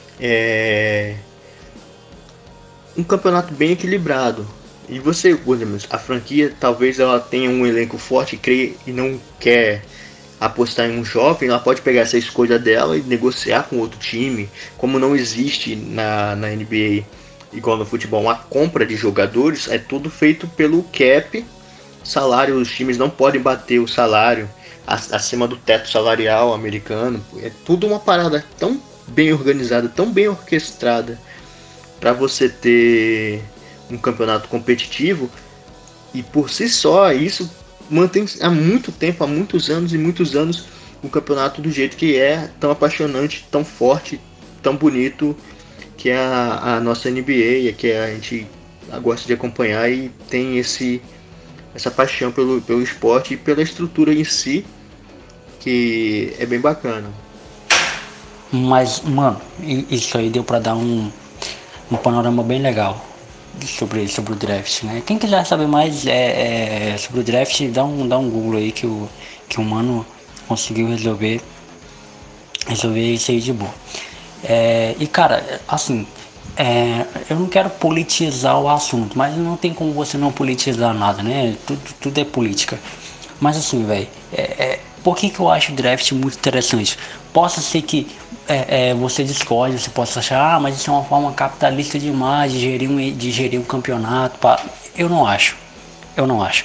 é, um campeonato bem equilibrado. E você, Williams, a franquia talvez ela tenha um elenco forte e, crê, e não quer apostar em um jovem, ela pode pegar essa escolha dela e negociar com outro time. Como não existe na, na N B A, igual no futebol, uma compra de jogadores, é tudo feito pelo cap, salário, os times não podem bater o salário acima do teto salarial americano. É tudo uma parada tão bem organizada, tão bem orquestrada para você ter um campeonato competitivo, e por si só isso mantém há muito tempo, há muitos anos e muitos anos o campeonato do jeito que é, tão apaixonante, tão forte, tão bonito, que é a, a nossa N B A, que a gente gosta de acompanhar e tem esse, essa paixão pelo, pelo esporte e pela estrutura em si, que é bem bacana. Mas, mano, isso aí deu pra dar um, um panorama bem legal sobre, sobre o draft, né? Quem quiser saber mais é, é, sobre o draft, dá um, dá um Google aí que o, que o mano conseguiu resolver resolver isso aí de boa. É, e cara, assim, é, eu não quero politizar o assunto, mas não tem como você não politizar nada, né? Tudo, tudo é política. Mas assim, velho, é, é, por que que eu acho o draft muito interessante? Possa ser que é, é, você discorde, você possa achar, ah, mas isso é uma forma capitalista demais de gerir um, de gerir um campeonato. Pá. Eu não acho. Eu não acho.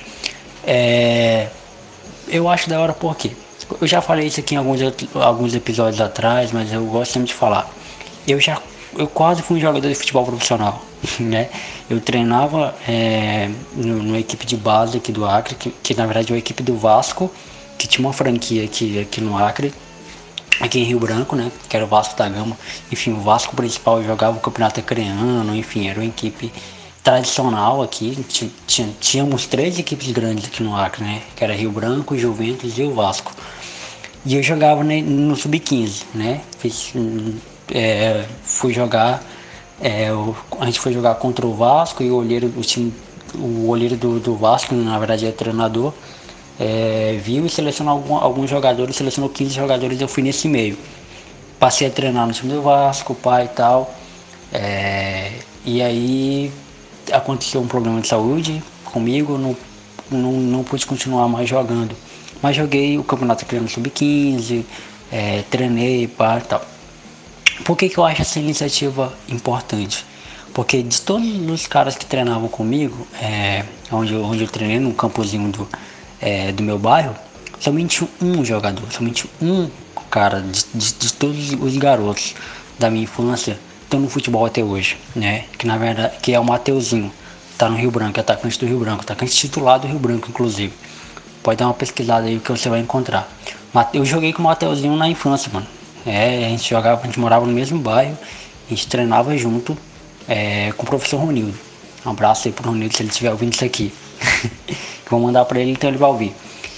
É, eu acho da hora porque eu já falei isso aqui em alguns, alguns episódios atrás, mas eu gosto sempre de falar. Eu já eu quase fui um jogador de futebol profissional, né? Eu treinava é, numa equipe de base aqui do Acre, que, que na verdade é uma equipe do Vasco, que tinha uma franquia aqui, aqui no Acre, aqui em Rio Branco, né? Que era o Vasco da Gama. Enfim, o Vasco principal jogava o campeonato acreano, enfim, era uma equipe tradicional aqui. Tínhamos três equipes grandes aqui no Acre, né? Que era Rio Branco, Juventus e o Vasco. E eu jogava no sub quinze, né? Fiz, é, fui jogar, é, a gente foi jogar contra o Vasco e o olheiro, o time, o olheiro do, do Vasco, na verdade é treinador, é, viu e selecionou algum, alguns jogadores, selecionou quinze jogadores, eu fui nesse meio. Passei a treinar no time do Vasco, pai e tal, é, e aí aconteceu um problema de saúde comigo, não, não, não pude continuar mais jogando. Mas joguei o campeonato criando sub quinze, é, treinei, pá e tal. Por que que eu acho essa iniciativa importante? Porque de todos os caras que treinavam comigo, é, onde, eu, onde eu treinei, no campozinho do, é, do meu bairro, somente um jogador, somente um cara de, de, de todos os garotos da minha infância estão no futebol até hoje, né? Que na verdade que é o Mateuzinho, tá no Rio Branco, é atacante do Rio Branco, atacante titular do Rio Branco, inclusive. Pode dar uma pesquisada aí que você vai encontrar. Eu joguei com o Mateuzinho na infância, mano. É, a gente jogava, a gente morava no mesmo bairro, a gente treinava junto é, com o professor Ronildo. Um abraço aí pro Ronildo se ele estiver ouvindo isso aqui. Que vou mandar pra ele, então ele vai ouvir.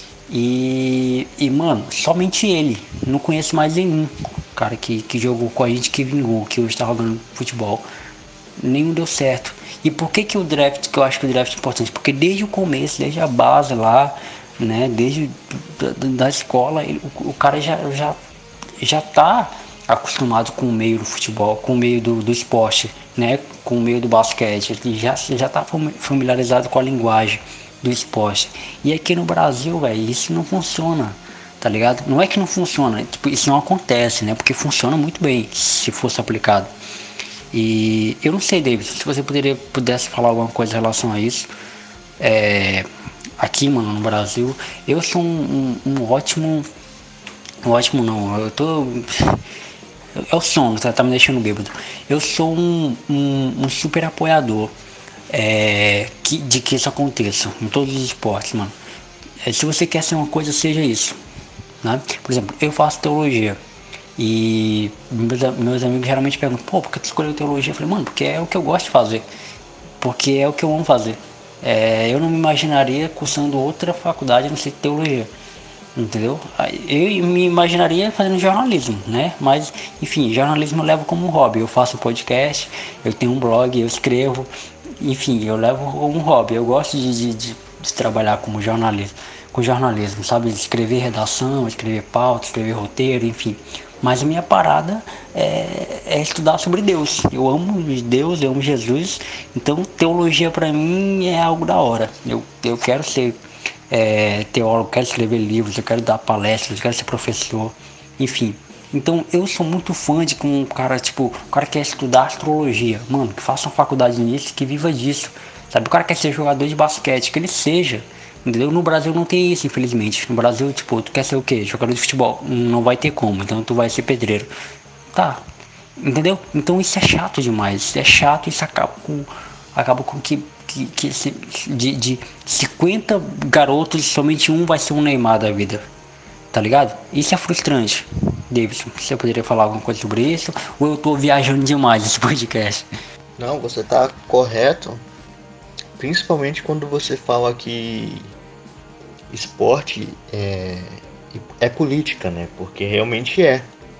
E, e mano, somente ele. Não conheço mais nenhum cara que, que jogou com a gente, que vingou, que hoje tá jogando futebol. Nenhum deu certo. E por que que o draft, que eu acho que o draft é importante? Porque desde o começo, desde a base lá, né, desde da, da escola, ele, o, o cara já, já, já tá acostumado com o meio do futebol, com o meio do, do esporte, né, com o meio do basquete. Ele já, já tá familiarizado com a linguagem do esporte. E aqui no Brasil, velho, isso não funciona, tá ligado? Não é que não funciona, tipo, isso não acontece, né, porque funciona muito bem se fosse aplicado. E eu não sei, David, se você poderia, pudesse falar alguma coisa em relação a isso. É, aqui, mano, no Brasil, eu sou um, um, um ótimo... Um ótimo não, eu tô... É o som, tá, tá me deixando bêbado. Eu sou um, um, um super apoiador é, que, de que isso aconteça em todos os esportes, mano. É, se você quer ser uma coisa, seja isso, né? Por exemplo, eu faço teologia. E meus, meus amigos geralmente perguntam, pô, por que tu escolheu teologia? Eu falei, mano, porque é o que eu gosto de fazer. Porque é o que eu amo fazer. É, eu não me imaginaria cursando outra faculdade a não ser teologia. Entendeu? Eu me imaginaria fazendo jornalismo, né? Mas, enfim, jornalismo eu levo como um hobby. Eu faço podcast, eu tenho um blog, eu escrevo. Enfim, eu levo como um hobby. Eu gosto de, de, de, de trabalhar como jornalismo, com jornalismo, sabe? Escrever redação, escrever pauta, escrever roteiro, enfim. Mas a minha parada é, é estudar sobre Deus. Eu amo Deus, eu amo Jesus. Então teologia pra mim é algo da hora. Eu, eu quero ser é, teólogo, quero escrever livros, eu quero dar palestras, eu quero ser professor. Enfim. Então eu sou muito fã de com um cara, tipo, o cara quer estudar astrologia. Mano, que faça uma faculdade nisso, que viva disso. Sabe, o cara quer ser jogador de basquete, que ele seja. Entendeu? No Brasil não tem isso, infelizmente. No Brasil, tipo, tu quer ser o quê? Jogador de futebol? Não vai ter como, então tu vai ser pedreiro. Tá. Entendeu? Então isso é chato demais. É chato, isso acaba com. Acaba com que. que, que de, de cinquenta garotos, somente um vai ser um Neymar da vida. Tá ligado? Isso é frustrante. Davidson, você poderia falar alguma coisa sobre isso? Ou eu tô viajando demais nesse podcast? Não, você tá correto. Principalmente quando você fala que esporte é, é política, né? Porque realmente é.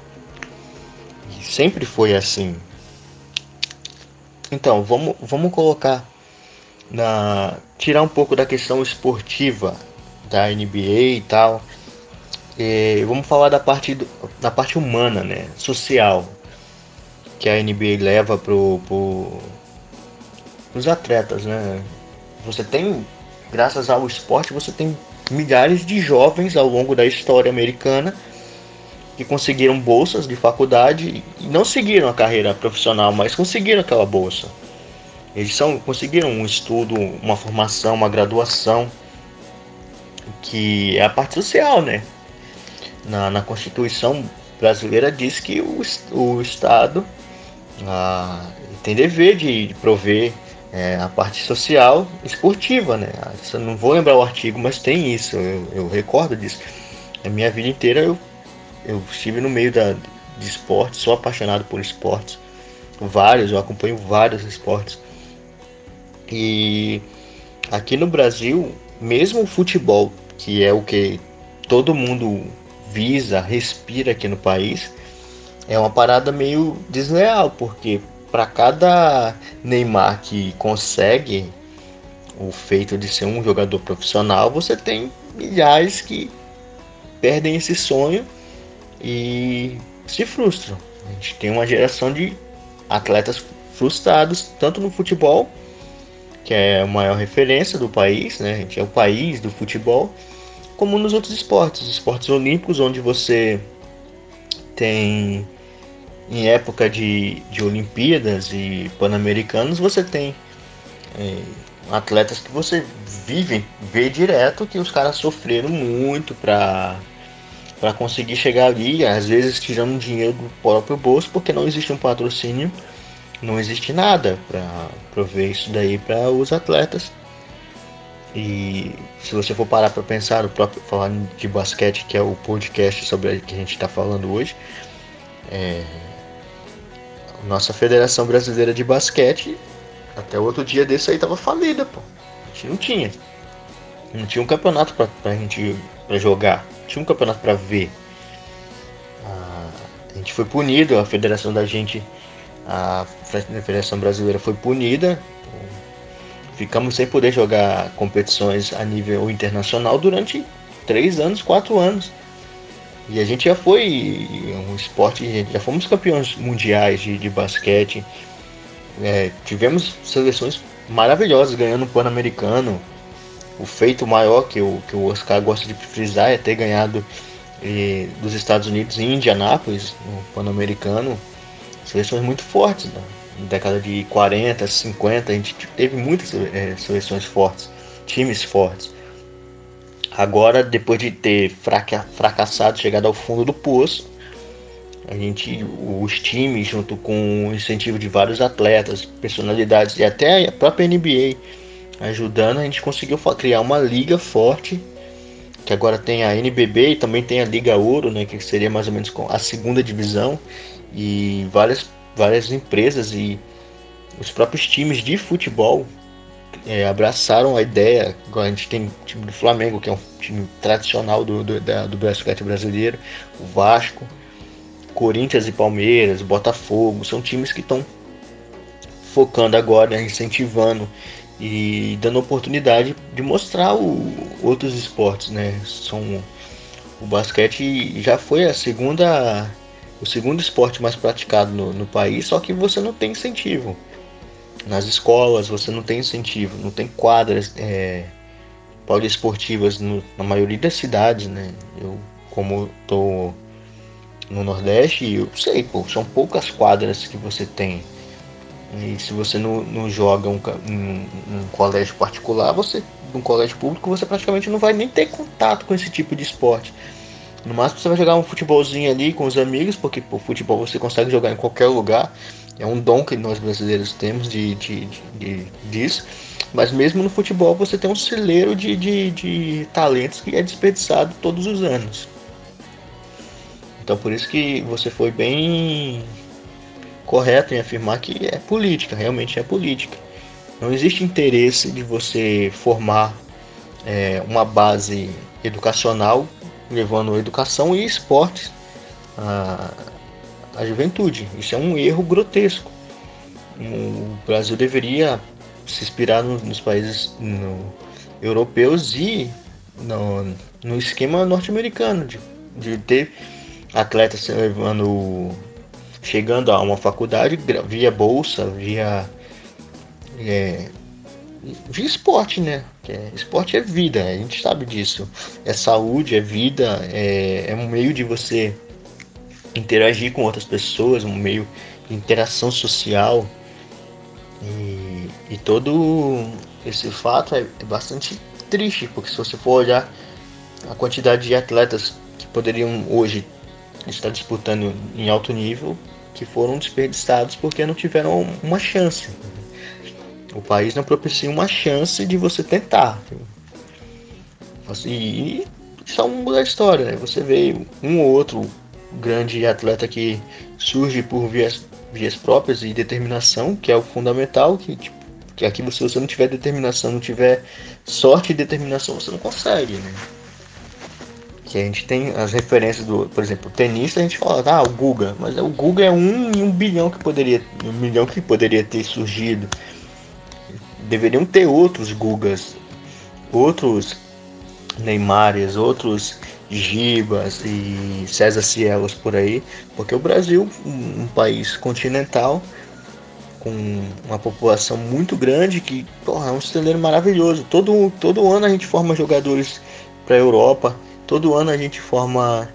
E sempre foi assim. Então, vamos, vamos colocar na... tirar um pouco da questão esportiva da N B A e tal. E vamos falar da parte, do, da parte humana, né? Social. Que a N B A leva pro... pro os atletas, né? Você tem, graças ao esporte, você tem milhares de jovens ao longo da história americana que conseguiram bolsas de faculdade e não seguiram a carreira profissional, mas conseguiram aquela bolsa. Eles são, conseguiram um estudo, uma formação, uma graduação, que é a parte social, né? Na, na Constituição brasileira diz que o, o Estado ah, tem dever de, de prover É, a parte social esportiva, né? Eu não vou lembrar o artigo, mas tem isso, eu, eu recordo disso. A minha vida inteira eu, eu estive no meio da, de esportes, sou apaixonado por esportes, vários, eu acompanho vários esportes. E aqui no Brasil, mesmo o futebol, que é o que todo mundo visa, respira aqui no país, é uma parada meio desleal, porque para cada Neymar que consegue o feito de ser um jogador profissional, você tem milhares que perdem esse sonho e se frustram. A gente tem uma geração de atletas frustrados, tanto no futebol, que é a maior referência do país, né? A gente é o país do futebol, como nos outros esportes, esportes olímpicos, onde você tem, em época de, de Olimpíadas e Pan-Americanos, você tem é, atletas que você vive, vê direto que os caras sofreram muito para para conseguir chegar ali, às vezes tirando dinheiro do próprio bolso, porque não existe um patrocínio, não existe nada para prover isso daí para os atletas. E se você for parar para pensar, no próprio falar de basquete, que é o podcast sobre o que a gente está falando hoje, é, nossa Federação Brasileira de Basquete até outro dia desse aí tava falida, pô. A gente não tinha. Não tinha um campeonato pra, pra gente pra jogar. Não tinha um campeonato pra ver. Ah, a gente foi punido, a federação da gente, a Federação Brasileira foi punida. Ficamos sem poder jogar competições a nível internacional durante três anos, quatro anos. E a gente já foi um esporte, já fomos campeões mundiais de, de basquete. É, tivemos seleções maravilhosas ganhando o Pan-Americano. O feito maior que o, que o Oscar gosta de frisar é ter ganhado eh, dos Estados Unidos em Indianápolis, no Pan-Americano. Seleções muito fortes, né? Na década de quarenta, cinquenta, a gente teve muitas eh, seleções fortes, times fortes. Agora, depois de ter fraca, fracassado, chegado ao fundo do poço, a gente, os times, junto com o incentivo de vários atletas, personalidades e até a própria N B A ajudando, a gente conseguiu criar uma liga forte, que agora tem a N B B e também tem a Liga Ouro, né, que seria mais ou menos a segunda divisão, e várias, várias empresas e os próprios times de futebol é, abraçaram a ideia. Agora a gente tem o time do Flamengo, que é um time tradicional do, do, da, do basquete brasileiro, o Vasco, Corinthians e Palmeiras, Botafogo, são times que estão focando agora, incentivando e dando oportunidade de mostrar o, outros esportes, né? São, o basquete já foi a segunda, o segundo esporte mais praticado no, no país, só que você não tem incentivo. Nas escolas você não tem incentivo, não tem quadras é, poliesportivas no, na maioria das cidades, né? Eu, como estou no Nordeste, eu sei, pô, são poucas quadras que você tem. E se você não, não joga um, um, um colégio particular, você, um colégio público, você praticamente não vai nem ter contato com esse tipo de esporte. No máximo você vai jogar um futebolzinho ali com os amigos, porque o futebol você consegue jogar em qualquer lugar. É um dom que nós brasileiros temos de, de, de, de, disso. Mas mesmo no futebol você tem um celeiro de, de, de talentos que é desperdiçado todos os anos. Então por isso que você foi bem correto em afirmar que é política, realmente é política. Não existe interesse de você formar é, uma base educacional, levando educação e esportes à, à juventude. Isso é um erro grotesco. O Brasil deveria se inspirar no, nos países no, europeus e no, no esquema norte-americano, de, de ter atletas levando, chegando a uma faculdade via bolsa, via é, via esporte, né? Que é, esporte é vida, a gente sabe disso. É saúde, é vida, é, é um meio de você interagir com outras pessoas, um meio de interação social. E, e todo esse fato é, é bastante triste, porque se você for olhar a quantidade de atletas que poderiam hoje estar disputando em alto nível, que foram desperdiçados porque não tiveram uma chance. O país não propicia uma chance de você tentar. E isso é um mundo da história, né? Você vê um ou outro grande atleta que surge por vias, vias próprias e determinação, que é o fundamental, que, tipo, que aqui se você não tiver determinação, não tiver sorte e determinação, você não consegue, né? que a gente tem as referências do, por exemplo, o tenista, a gente fala, ah, o Guga, mas o Guga é um em um bilhão que poderia, um milhão que poderia ter surgido. Deveriam ter outros Gugas, outros Neymares, outros Gibas e César Cielos por aí, porque o Brasil, um, um país continental, com uma população muito grande, que porra, é um celeiro maravilhoso. Todo, todo ano a gente forma jogadores para a Europa, todo ano a gente forma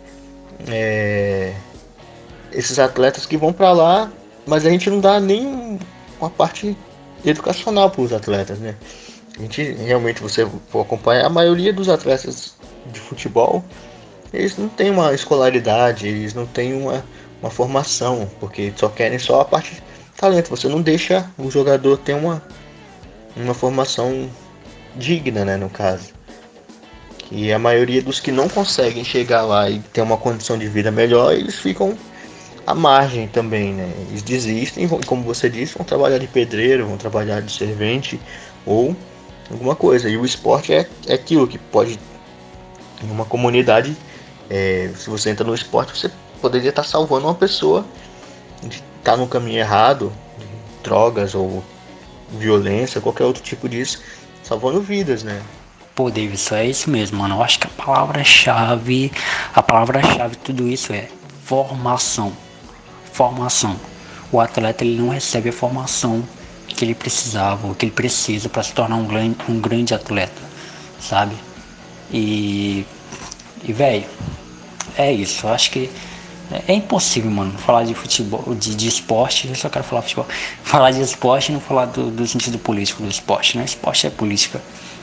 é, esses atletas que vão para lá, mas a gente não dá nem uma parte educacional para os atletas, né? A gente realmente, você for acompanhar, a maioria dos atletas de futebol, eles não têm uma escolaridade, eles não têm uma, uma formação, porque só querem só a parte talento. Você não deixa o jogador ter uma, uma formação digna, né, no caso. E a maioria dos que não conseguem chegar lá e ter uma condição de vida melhor, eles ficam à margem também, né? Eles desistem, vão, como você disse, vão trabalhar de pedreiro, vão trabalhar de servente ou alguma coisa. E o esporte é, é aquilo que pode, em uma comunidade, é, se você entra no esporte, você poderia estar salvando uma pessoa de estar no caminho errado, de drogas ou violência, qualquer outro tipo disso, salvando vidas, né? Pô, Davidson, é isso mesmo, mano. Eu acho que a palavra-chave, a palavra-chave de tudo isso é formação. Formação. O atleta, ele não recebe a formação que ele precisava, ou que ele precisa para se tornar um grande, um grande atleta, sabe? E, e velho, é isso. Eu acho que é impossível, mano, falar de futebol, de, de esporte. Eu só quero falar futebol. Falar de esporte e não falar do, do sentido político do esporte, né? Esporte é política.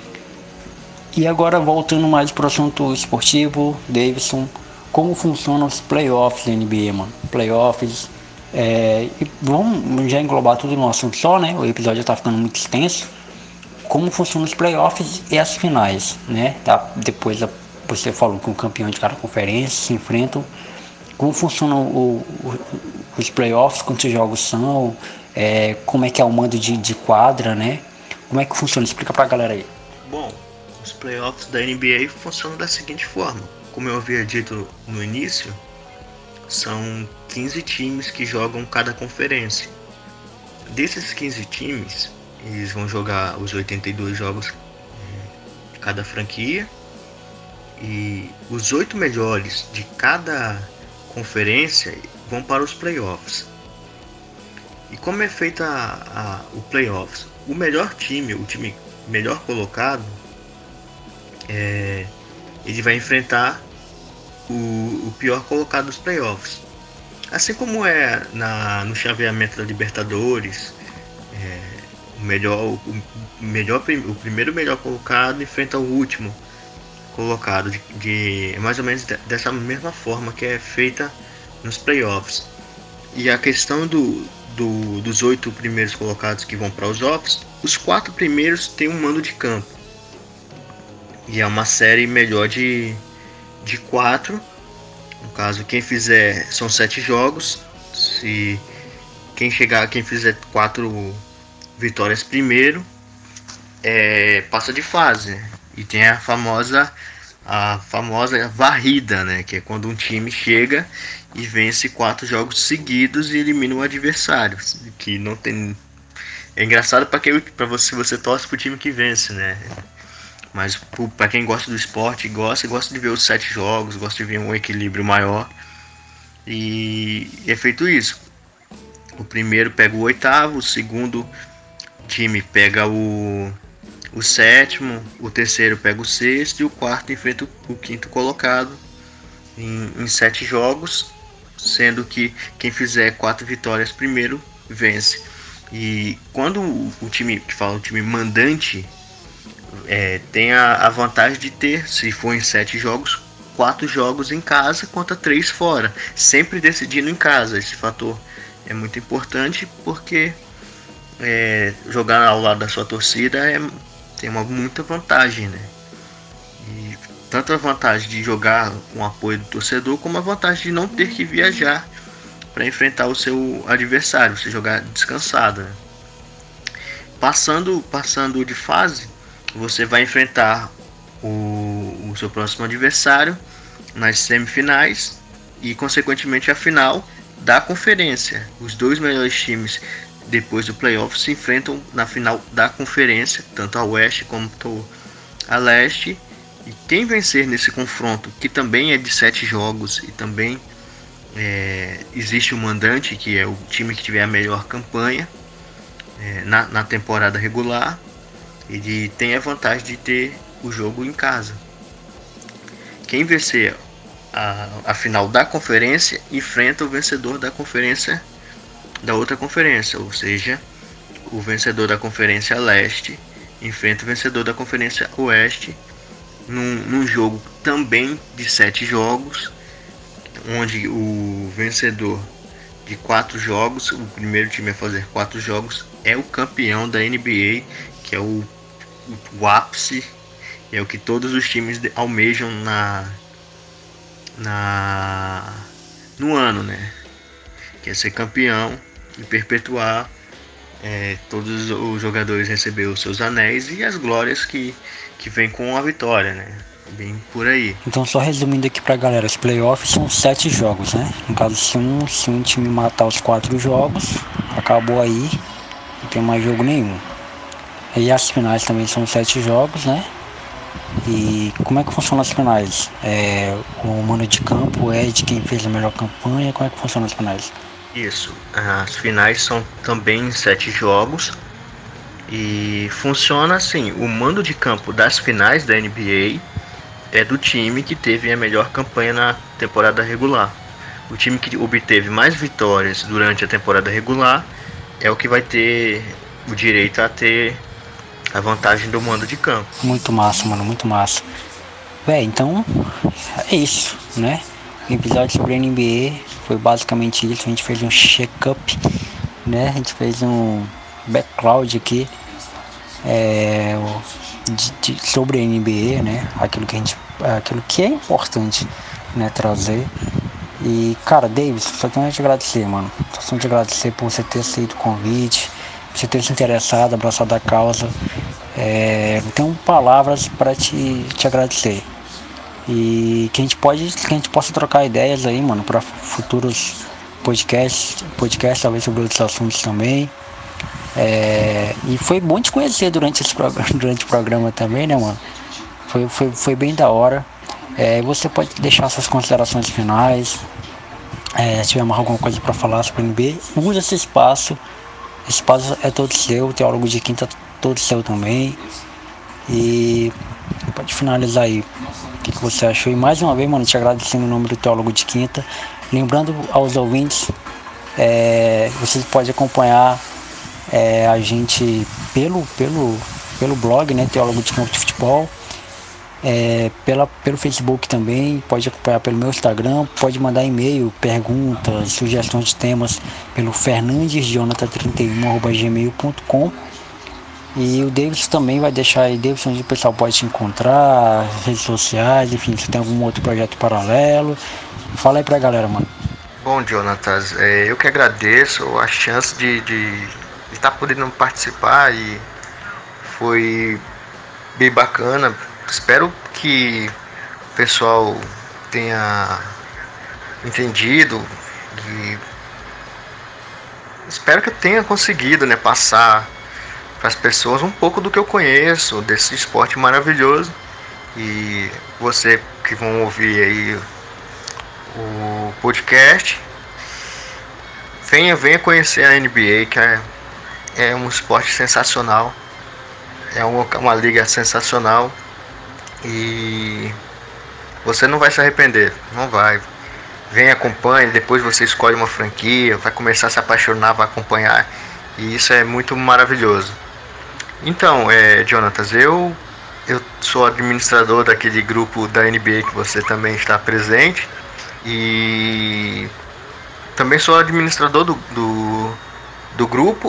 E agora, voltando mais pro assunto esportivo, Davidson, como funcionam os playoffs da N B A, mano? Playoffs, é, e vamos já englobar tudo num assunto só, né? O episódio já tá ficando muito extenso. Como funcionam os playoffs e as finais, né? Tá? Depois você falou que o campeão de cada conferência se enfrentam. Como funcionam o, o, os playoffs, quantos jogos são, é, como é que é o mando de, de quadra, né? Como é que funciona? Explica pra galera aí. Bom, os playoffs da N B A funcionam da seguinte forma. Como eu havia dito no início, são quinze times que jogam cada conferência. Desses quinze times, eles vão jogar os oitenta e dois jogos de cada franquia. E os oito melhores de cada conferência vão para os playoffs. E como é feita a, a, o playoffs? O melhor time, o time melhor colocado, é, ele vai enfrentar o, o pior colocado dos playoffs. Assim como é na, no chaveamento da Libertadores, é, o, melhor, o, melhor, o primeiro melhor colocado enfrenta o último colocado, de, de, é mais ou menos dessa mesma forma que é feita nos playoffs. E a questão do, do, dos oito primeiros colocados que vão para os offs, os quatro primeiros têm um mando de campo. E é uma série melhor de, de quatro. No caso, quem fizer, são sete jogos. Se quem chegar, quem fizer quatro vitórias primeiro, é, passa de fase. E tem a famosa a famosa varrida, né? Que é quando um time chega e vence quatro jogos seguidos e elimina o adversário. Que não tem. É engraçado para quem, para você, você torce pro time que vence, né? Mas para quem gosta do esporte, gosta, gosta de ver os sete jogos, gosta de ver um equilíbrio maior. E é feito isso. O primeiro pega o oitavo, o segundo time pega o, o sétimo, o terceiro pega o sexto e o quarto enfrenta o, o quinto colocado em, em sete jogos, sendo que quem fizer quatro vitórias primeiro vence. E quando o, o time que fala o time mandante é, tem a, a vantagem de ter, se for em sete jogos, quatro jogos em casa contra três fora, sempre decidindo em casa. Esse fator é muito importante porque é, jogar ao lado da sua torcida é, tem uma muita vantagem, né? E tanto a vantagem de jogar com o apoio do torcedor, como a vantagem de não ter que viajar para enfrentar o seu adversário, você jogar descansado, né? Passando, passando de fase, você vai enfrentar o, o seu próximo adversário nas semifinais e, consequentemente, a final da conferência. Os dois melhores times depois do playoff se enfrentam na final da conferência, tanto a Oeste quanto a Leste. E quem vencer nesse confronto, que também é de sete jogos e também é, existe o mandante, que é o time que tiver a melhor campanha é, na, na temporada regular, ele tem a vantagem de ter o jogo em casa. Quem vencer a, a final da conferência enfrenta o vencedor da conferência da outra conferência, ou seja, o vencedor da conferência Leste enfrenta o vencedor da conferência Oeste num, num jogo também de sete jogos, onde o vencedor de quatro jogos, o primeiro time a fazer quatro jogos, é o campeão da N B A, que é o, o, o ápice, é o que todos os times almejam na, na no ano, né? Que é ser campeão e perpetuar é, todos os jogadores receber os seus anéis e as glórias que, que vem com a vitória, né? Bem por aí. Então, só resumindo aqui pra galera, os playoffs são sete jogos, né? No caso, se um, se um time matar os quatro jogos, acabou aí, não tem mais jogo nenhum. E as finais também são sete jogos, né? E como é que funciona as finais? É, o mano de campo é de quem fez a melhor campanha? Como é que funciona as finais? Isso, as finais são também sete jogos e funciona assim: o mando de campo das finais da N B A é do time que teve a melhor campanha na temporada regular. O time que obteve mais vitórias durante a temporada regular é o que vai ter o direito a ter a vantagem do mando de campo. Muito massa, mano, muito massa. Véi, então é isso, né? O episódio sobre a N B A foi basicamente isso. A gente fez um check-up, né? A gente fez um background aqui é, de, de, sobre a N B A, né? Aquilo que, a gente, aquilo que é importante, né? Trazer. E, cara, Davis, só tenho a te agradecer, mano. Só tenho a te agradecer por você ter aceito o convite, por você ter se interessado, abraçado a causa. É, não tenho palavras para te, te agradecer. E que a gente pode, que a gente possa trocar ideias aí, mano, para futuros podcasts, podcasts talvez sobre outros assuntos também. É, e foi bom te conhecer durante esse programa, durante o programa também, né, mano? Foi, foi, foi bem da hora. É, você pode deixar suas considerações finais. É, se tiver mais alguma coisa para falar sobre o N B A, use esse espaço. Esse espaço é todo seu, o Teólogo de Quinta todo seu também. E pode finalizar aí o que, que você achou. E mais uma vez, mano, te agradecendo o nome do Teólogo de Quinta. Lembrando aos ouvintes, é, vocês podem acompanhar é, a gente pelo, pelo, pelo blog, né, Teólogo de Campo de Futebol. É, pela, pelo Facebook também, pode acompanhar pelo meu Instagram, pode mandar e-mail, perguntas, sugestões de temas pelo fernandes jonathan trinta e um arroba gmail ponto com. E o Davidson também vai deixar aí, Davidson, onde o pessoal pode te encontrar, redes sociais, enfim, se tem algum outro projeto paralelo. Fala aí pra galera, mano. Bom, Jonatas, é, eu que agradeço a chance de estar tá podendo participar e foi bem bacana. Espero que o pessoal tenha entendido e espero que eu tenha conseguido, né, passar para as pessoas um pouco do que eu conheço desse esporte maravilhoso. E você que vão ouvir aí o podcast, venha, venha conhecer a N B A, que é, é um esporte sensacional, é uma, uma liga sensacional e você não vai se arrepender, não vai. Vem, acompanhe, depois você escolhe uma franquia, vai começar a se apaixonar, vai acompanhar, e isso é muito maravilhoso. Então, é, Jonatas, eu, eu sou administrador daquele grupo da N B A que você também está presente, e também sou administrador do, do, do grupo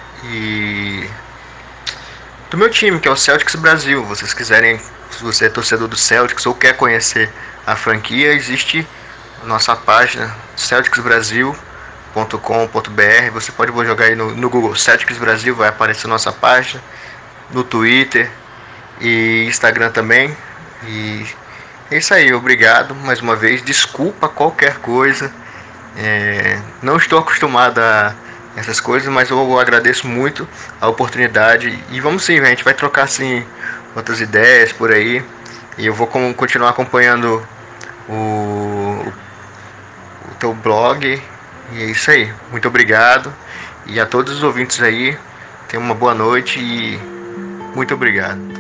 e do meu time, que é o Celtics Brasil. Vocês quiserem, se você é torcedor do Celtics ou quer conhecer a franquia, existe a nossa página celtics brasil ponto com ponto b r. Você pode jogar aí no, no Google Celtics Brasil, vai aparecer a nossa página, no Twitter e Instagram também. E É isso aí, obrigado mais uma vez. Desculpa qualquer coisa. É, não estou acostumado a essas coisas, mas eu agradeço muito a oportunidade. E vamos sim, a gente vai trocar sim outras ideias por aí. E eu vou continuar acompanhando o, o teu blog. E é isso aí. Muito obrigado. E a todos os ouvintes aí, tenham uma boa noite e muito obrigado.